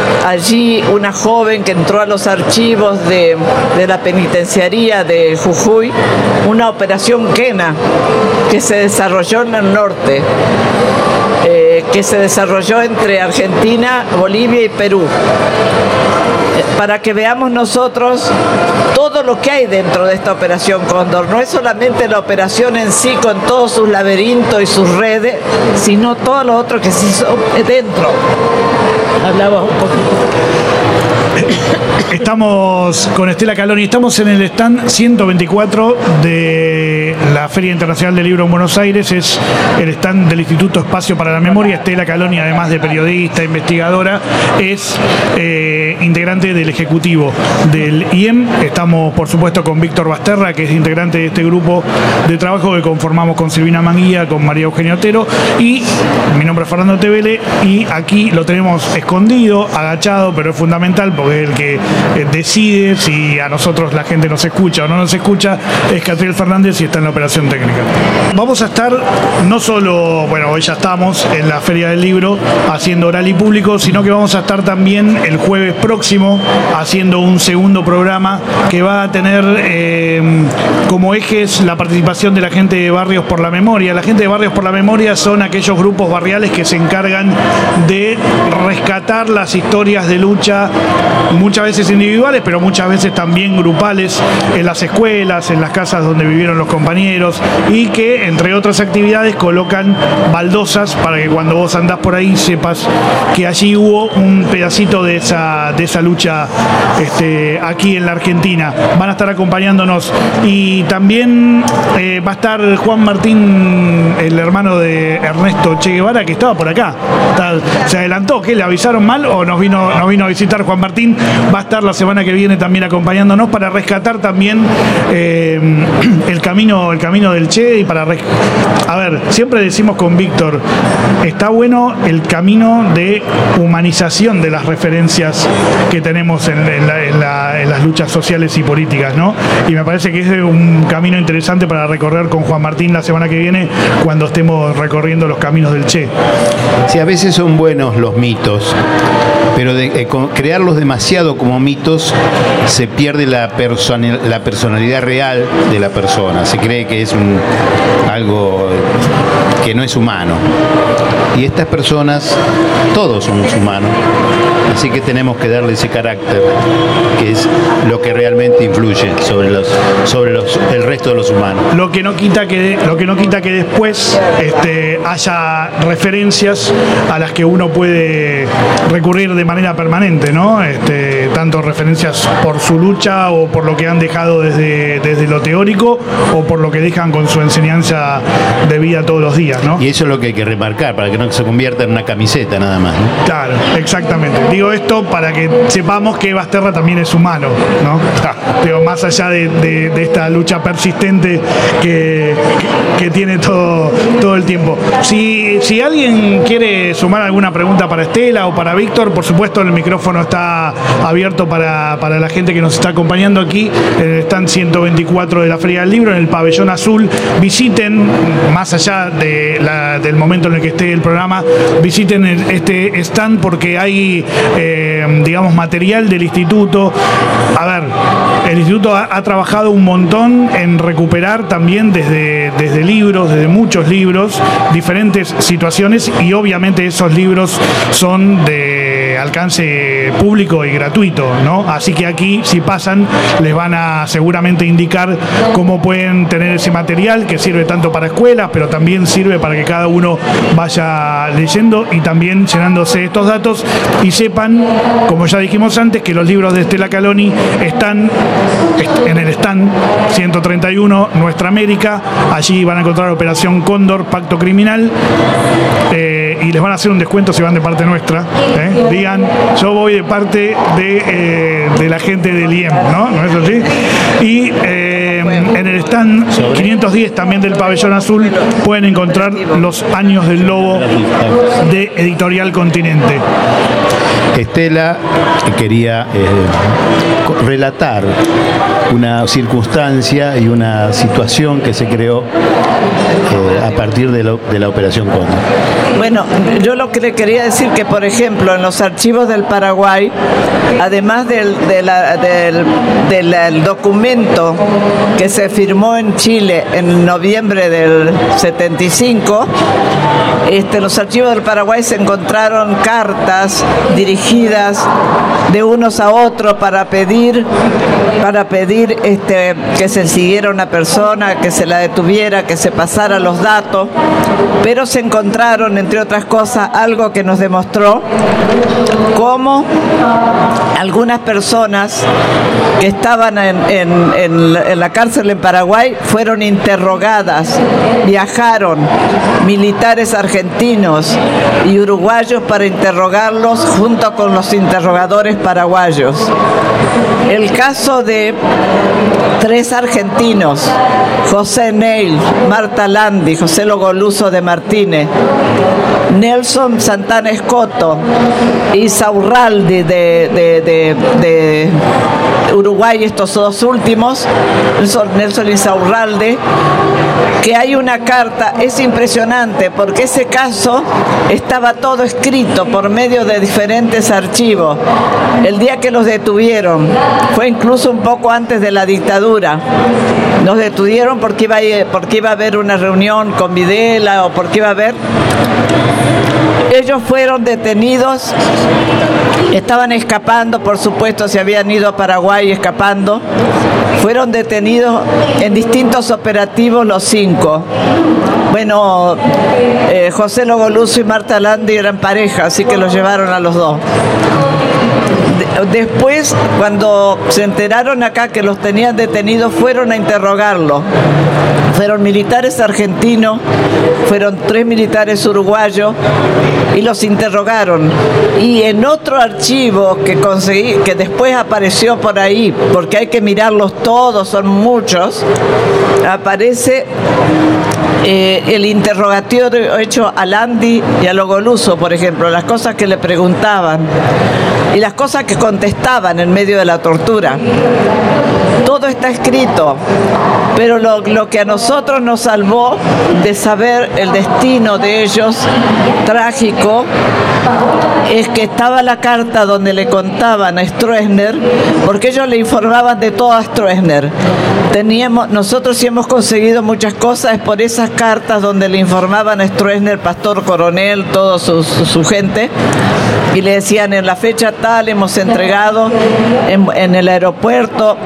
S3: allí una joven que entró a los archivos de la penitenciaría de Jujuy, Jujuy, una operación Quena que se desarrolló en el norte, que se desarrolló entre Argentina, Bolivia y Perú, para que veamos nosotros todo lo que hay dentro de esta operación Cóndor. No es solamente la operación en sí con todos sus laberintos y sus redes, sino todo lo otro que se hizo dentro. Hablaba un poquito.
S2: Estamos con Estela Caloni, estamos en el stand 124 de la Feria Internacional del Libro en Buenos Aires. Es el stand del Instituto Espacio para la Memoria. Estela Caloni, además de periodista, investigadora, es integrante del ejecutivo del IEM. Estamos, por supuesto, con Víctor Basterra, que es integrante de este grupo de trabajo que conformamos con Silvina Manguía, con María Eugenia Otero, y mi nombre es Fernando Tevele, y aquí lo tenemos escondido, agachado, pero es fundamental porque es el que decide si a nosotros la gente nos escucha o no nos escucha, es Catriel Fernández, y está en la operación técnica. Vamos a estar no solo, bueno, hoy ya estamos en la Feria del Libro haciendo oral y público, sino que vamos a estar también el jueves próximo haciendo un segundo programa que va a tener como ejes la participación de la gente de Barrios por la Memoria. La gente de Barrios por la Memoria son aquellos grupos barriales que se encargan de rescatar las historias de lucha, muchas veces individuales, pero muchas veces también grupales, en las escuelas, en las casas donde vivieron los compañeros, y que, entre otras actividades, colocan baldosas para que cuando vos andás por ahí sepas que allí hubo un pedacito de esa lucha aquí en la Argentina. Van a estar acompañándonos, y también va a estar Juan Martín, el hermano de Ernesto Che Guevara, que estaba por acá. Se adelantó, ¿qué? ¿Le avisaron mal o nos vino a visitar Juan Martín? Va a estar la semana que viene también acompañándonos para rescatar también el camino del Che, y para a ver, siempre decimos con Víctor, está bueno el camino de humanización de las referencias que tenemos en las luchas sociales y políticas, ¿no? Y me parece que es un camino interesante para recorrer con Juan Martín la semana que viene, cuando estemos recorriendo los caminos del Che.
S4: Sí, a veces son buenos los mitos, pero crearlos demasiado como mitos se pierde la personalidad real de la persona. Se cree que es algo que no es humano. Y estas personas, todos somos humanos, así que tenemos que darle ese carácter, que es lo que realmente influye sobre el resto de los humanos.
S2: Lo que no quita que después haya referencias a las que uno puede recurrir de manera permanente, ¿no? Tanto referencias por su lucha, o por lo que han dejado desde lo teórico, o por lo que dejan con su enseñanza de vida todos los días, ¿no?
S4: Y eso es lo que hay que remarcar, para que no se convierta en una camiseta nada más, ¿no?
S2: Claro, exactamente. Digo esto para que sepamos que Basterra también es humano, ¿no? Digo, más allá de esta lucha persistente que tiene todo el tiempo. Si alguien quiere sumar alguna pregunta para Estela o para Víctor, por supuesto el micrófono está abierto para la gente que nos está acompañando aquí en el stand 124 de la Feria del Libro, en el Pabellón Azul. Visiten, más allá del momento en el que esté el programa, visiten este stand, porque hay material del instituto. A ver, el instituto ha trabajado un montón en recuperar también desde libros, desde muchos libros, diferentes situaciones, y obviamente esos libros son de alcance público y gratuito, ¿no? Así que aquí, si pasan, les van a seguramente indicar cómo pueden tener ese material, que sirve tanto para escuelas, pero también sirve para que cada uno vaya leyendo y también llenándose estos datos, y sepan, como ya dijimos antes, que los libros de Estela Caloni están en el stand 131 Nuestra América. Allí van a encontrar Operación Cóndor, Pacto Criminal, y les van a hacer un descuento si van de parte nuestra. Digan, yo voy de parte de la gente del IEM, ¿no? ¿No es así? Y en el stand 510 también del Pabellón Azul pueden encontrar Los Años del Lobo de Editorial Continente.
S4: Estela quería relatar una circunstancia y una situación que se creó a partir de la Operación Cóndor.
S3: Bueno, yo lo que le quería decir que, por ejemplo, en los archivos del Paraguay, además del documento que se firmó en Chile en noviembre del 75, en los archivos del Paraguay se encontraron cartas dirigidas de unos a otros para pedir que se siguiera una persona, que se la detuviera, que se pasara los datos, pero se encontraron, entre otras cosas, algo que nos demostró cómo algunas personas que estaban en la cárcel en Paraguay fueron interrogadas, viajaron militares argentinos y uruguayos para interrogarlos junto con los interrogadores paraguayos. El caso de 3 argentinos, José Neil, Marta Landi, José Logoluso de Martínez, Nelson Santana Escoto y Saurralde de Uruguay, estos 2 últimos, Nelson y Saurralde, que hay una carta, es impresionante porque ese caso estaba todo escrito por medio de diferentes archivos. El día que los detuvieron, fue incluso un poco antes de la dictadura, nos detuvieron porque iba a haber una reunión con Videla o porque iba a haber... Ellos fueron detenidos, estaban escapando, por supuesto, se habían ido a Paraguay escapando. Fueron detenidos en distintos operativos los 5. Bueno, José Logoluso y Marta Landi eran pareja, así que los llevaron a los 2. Después, cuando se enteraron acá que los tenían detenidos, fueron a interrogarlo. Fueron militares argentinos, fueron 3 militares uruguayos y los interrogaron. Y en otro archivo que conseguí, que después apareció por ahí, porque hay que mirarlos todos, son muchos, aparece el interrogatorio hecho a Landi y a Logoluso, por ejemplo, las cosas que le preguntaban y las cosas que contestaban en medio de la tortura. Todo está escrito, pero lo que a nosotros nos salvó de saber el destino de ellos, trágico, es que estaba la carta donde le contaban a Stroessner, porque ellos le informaban de todo a Stroessner. Nosotros sí hemos conseguido muchas cosas por esas cartas donde le informaban a Stroessner, Pastor Coronel, toda su gente, y le decían: en la fecha tal hemos entregado en el aeropuerto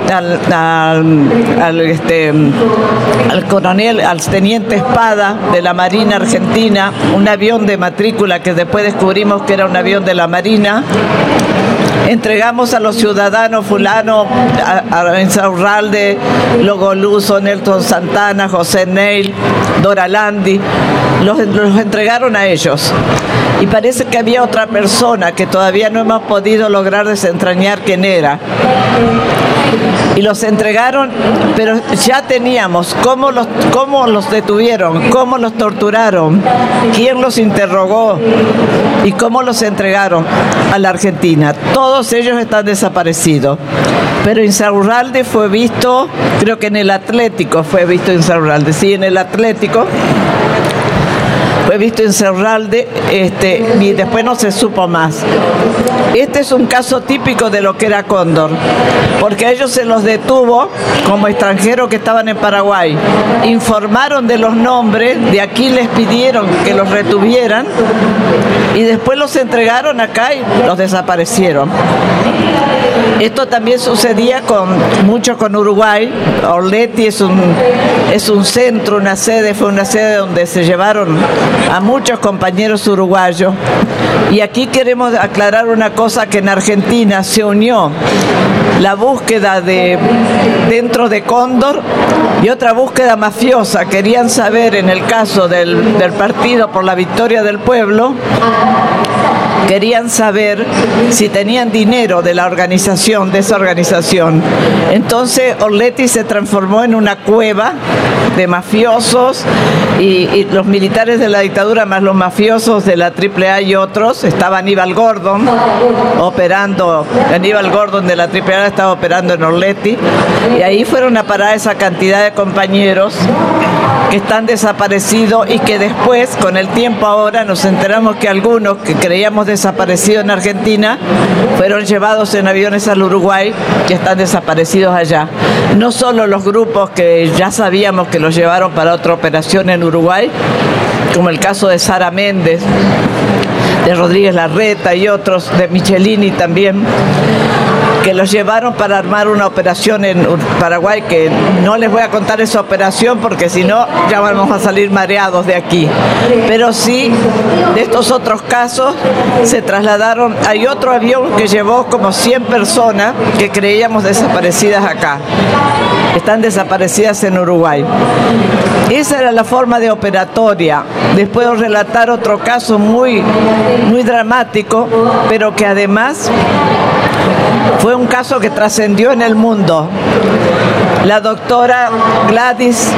S3: al coronel, al teniente Espada de la Marina Argentina, un avión de matrícula que después descubrimos que era un avión de la Marina. Entregamos a los ciudadanos fulano, a Insaurralde, Logoluso, Nelson Santana, José Neil, Dora Landi, los entregaron a ellos. Y parece que había otra persona que todavía no hemos podido lograr desentrañar quién era. Y los entregaron, pero ya teníamos cómo los detuvieron, cómo los torturaron, quién los interrogó y cómo los entregaron a la Argentina. Todos ellos están desaparecidos. Pero Insaurralde fue visto, creo que en el Atlético fue visto Insaurralde, sí, en el Atlético. Fue visto en Insaurralde, y después no se supo más. Este es un caso típico de lo que era Cóndor, porque a ellos se los detuvo como extranjeros que estaban en Paraguay. Informaron de los nombres, de aquí les pidieron que los retuvieran y después los entregaron acá y los desaparecieron. Esto también sucedía mucho con Uruguay. Orletti es un centro, una sede, fue una sede donde se llevaron a muchos compañeros uruguayos. Y aquí queremos aclarar una cosa, que en Argentina se unió la búsqueda dentro de Cóndor y otra búsqueda mafiosa. Querían saber, en el caso del Partido por la Victoria del Pueblo, querían saber si tenían dinero de la organización, de esa organización. Entonces Orleti se transformó en una cueva de mafiosos y los militares de la dictadura más los mafiosos de la AAA y otros. Estaba Aníbal Gordon operando, Aníbal Gordon de la AAA estaba operando en Orleti, y ahí fueron a parar esa cantidad de compañeros que están desaparecidos y que después, con el tiempo ahora, nos enteramos que algunos que creíamos desaparecidos en Argentina fueron llevados en aviones al Uruguay, que están desaparecidos allá. No solo los grupos que ya sabíamos que los llevaron para otra operación en Uruguay, como el caso de Sara Méndez, de Rodríguez Larreta y otros, de Michelini también, que los llevaron para armar una operación en Paraguay, que no les voy a contar esa operación porque si no ya vamos a salir mareados de aquí. Pero sí, de estos otros casos se trasladaron, hay otro avión que llevó como 100 personas que creíamos desaparecidas acá. Están desaparecidas en Uruguay. Esa era la forma de operatoria. Les puedo relatar otro caso muy dramático, pero que además fue un caso que trascendió en el mundo. La doctora Gladys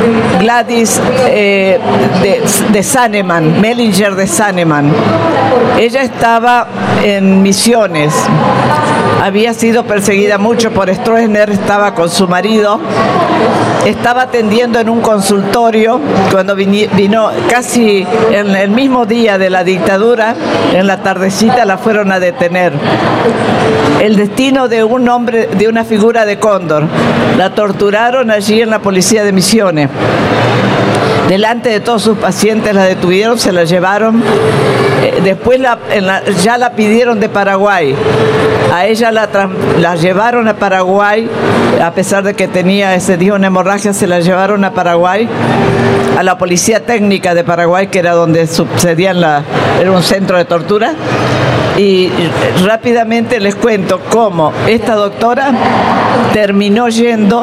S3: de Saneman, Mellinger de Saneman. Ella estaba en Misiones. Había sido perseguida mucho por Stroessner, estaba con su marido. Estaba atendiendo en un consultorio cuando vino casi en el mismo día de la dictadura, en la tardecita la fueron a detener. El destino de un hombre, de una figura de Cóndor. La torturaron allí en la policía de Misiones. Delante de todos sus pacientes la detuvieron, se la llevaron. Después ya la pidieron de Paraguay. A ella la llevaron a Paraguay, a pesar de que tenía ese día una hemorragia, se la llevaron a Paraguay, a la policía técnica de Paraguay, que era donde sucedían era un centro de tortura. Y rápidamente les cuento cómo esta doctora terminó yendo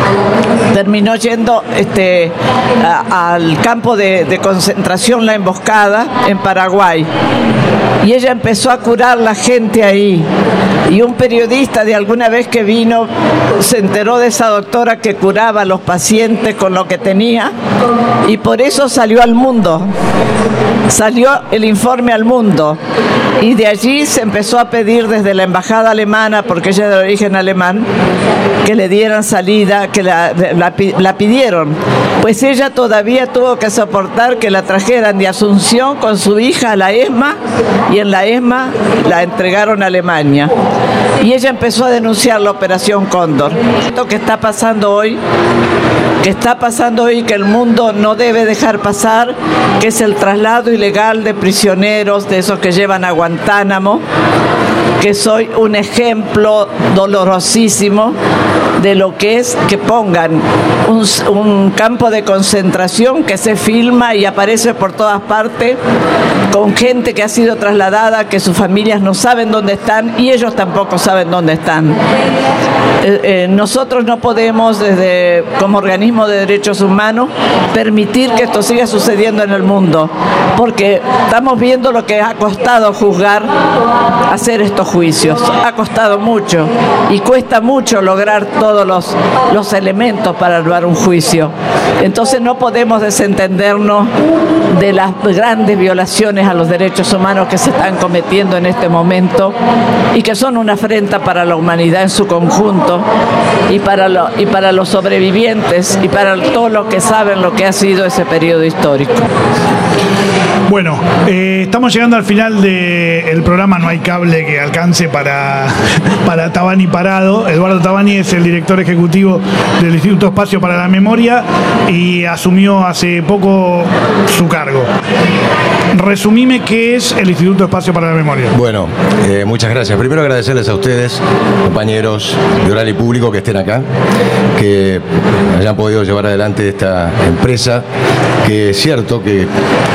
S3: al campo de concentración La Emboscada en Paraguay, y ella empezó a curar la gente ahí. Y un periodista de alguna vez que vino se enteró de esa doctora que curaba a los pacientes con lo que tenía, y por eso salió al mundo, salió el informe al mundo. Y de allí se empezó a pedir desde la embajada alemana, porque ella es de origen alemán, que le dieran salida, que la pidieron. Pues ella todavía tuvo que soportar que la trajeran de Asunción con su hija a la ESMA, y en la ESMA la entregaron a Alemania. Y ella empezó a denunciar la Operación Cóndor. Esto que está pasando hoy, que el mundo no debe dejar pasar, que es el traslado ilegal de prisioneros, de esos que llevan a Guantánamo, que soy un ejemplo dolorosísimo de lo que es que pongan un campo de concentración que se filma y aparece por todas partes, con gente que ha sido trasladada, que sus familias no saben dónde están y ellos tampoco saben dónde están. Nosotros no podemos, como organismo de derechos humanos, permitir que esto siga sucediendo en el mundo, porque estamos viendo lo que ha costado juzgar, hacer estos juicios. Ha costado mucho y cuesta mucho lograr todos los elementos para armar un juicio. Entonces no podemos desentendernos de las grandes violaciones a los derechos humanos que se están cometiendo en este momento y que son una afrenta para la humanidad en su conjunto y para los sobrevivientes y para todos los que saben lo que ha sido ese periodo histórico.
S2: Bueno, estamos llegando al final del programa. No hay cable que alcance para Tabani Parado. Eduardo Tabani es el director ejecutivo del Instituto Espacio para la Memoria y asumió hace poco su cargo. Resumime qué es el Instituto Espacio para la Memoria.
S7: Bueno, muchas gracias. Primero agradecerles a ustedes, compañeros de Oral y Público, que estén acá, que hayan podido llevar adelante esta empresa, que es cierto que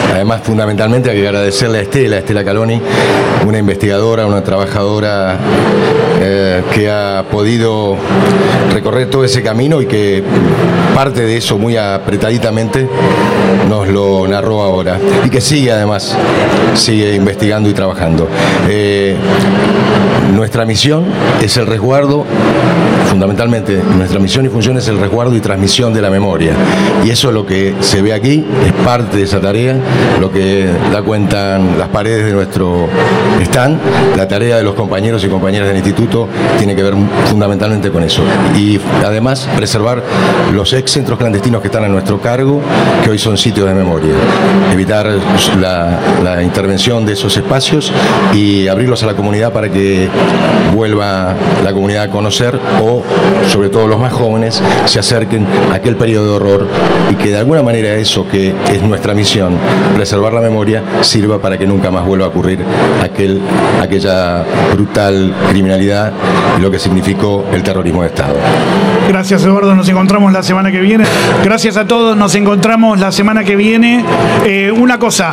S7: además fundamentalmente hay que agradecerle a Estela Caloni, una investigadora, una trabajadora que ha podido recorrer todo ese camino y que parte de eso muy apretaditamente nos lo narró ahora y que sigue investigando y trabajando. Nuestra misión es el resguardo, fundamentalmente nuestra misión y función es el resguardo y transmisión de la memoria, y eso es lo que se ve aquí, es parte de esa tarea, lo que da cuenta en las paredes de nuestro stand. La tarea de los compañeros y compañeras del instituto tiene que ver fundamentalmente con eso, y además preservar los ex centros clandestinos que están a nuestro cargo, que hoy son sitios de memoria, evitar la intervención de esos espacios y abrirlos a la comunidad para que vuelva la comunidad a conocer, o sobre todo los más jóvenes se acerquen a aquel periodo de horror, y que de alguna manera eso que es nuestra misión, preservar la memoria, sirva para que nunca más vuelva a ocurrir aquella brutal criminalidad y lo que significó el terrorismo de Estado.
S2: Gracias, Eduardo, nos encontramos la semana que viene. Gracias a todos, nos encontramos la semana que viene. Una cosa,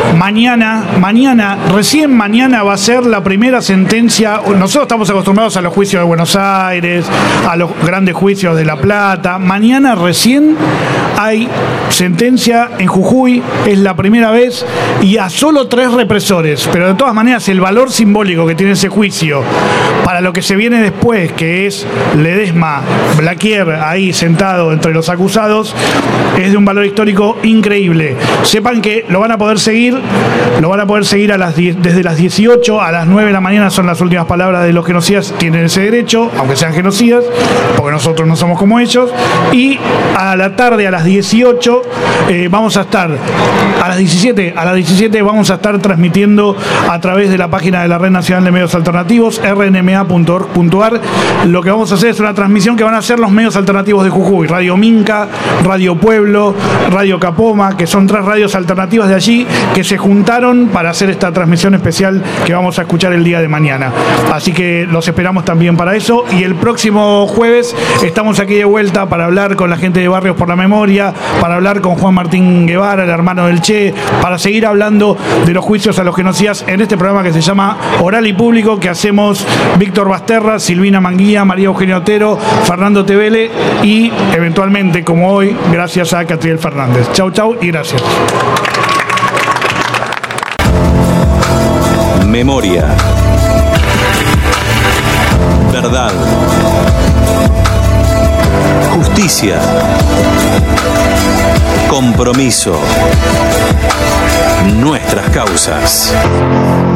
S2: recién mañana va a ser la primera sentencia. Nosotros estamos acostumbrados a los juicios de Buenos Aires, a los grandes juicios de La Plata. Mañana recién hay sentencia en Jujuy, es la primera vez, y a solo 3 represores. Pero de todas maneras, el valor simbólico que tiene ese juicio para lo que se viene después, que es Ledesma, Blaquier ahí sentado entre los acusados, es de un valor histórico increíble. Sepan que lo van a poder seguir desde las 18 a las 9 de la mañana, son las últimas palabras de los genocidas, tienen ese derecho, aunque sean genocidas, porque nosotros no somos como ellos. Y a la tarde, a las 18, vamos a estar, a las 17 vamos a estar transmitiendo a través de la página de la Red Nacional de Medios Alternativos, rnma.org.ar. Lo que vamos a hacer es una transmisión que van a hacer los medios alternativos de Jujuy, Radio Minca, Radio Pueblo, Radio Capoma, que son 3 radios alternativas de allí que se juntaron para hacer esta transmisión especial que vamos a escuchar el día de mañana. Así que los esperamos también para eso, y el próximo jueves estamos aquí de vuelta para hablar con la gente de Barrios por la Memoria, para hablar con Juan Martín Guevara, el hermano del Che, para seguir hablando de los juicios a los genocidas en este programa que se llama Oral y Público, que hacemos Víctor Basterra, Silvina Manguía, María Eugenia Otero, Fernando Tevele y eventualmente, como hoy, gracias a Catriel Fernández. Chau y gracias.
S1: Memoria. Verdad. Justicia. Compromiso. Nuestras causas.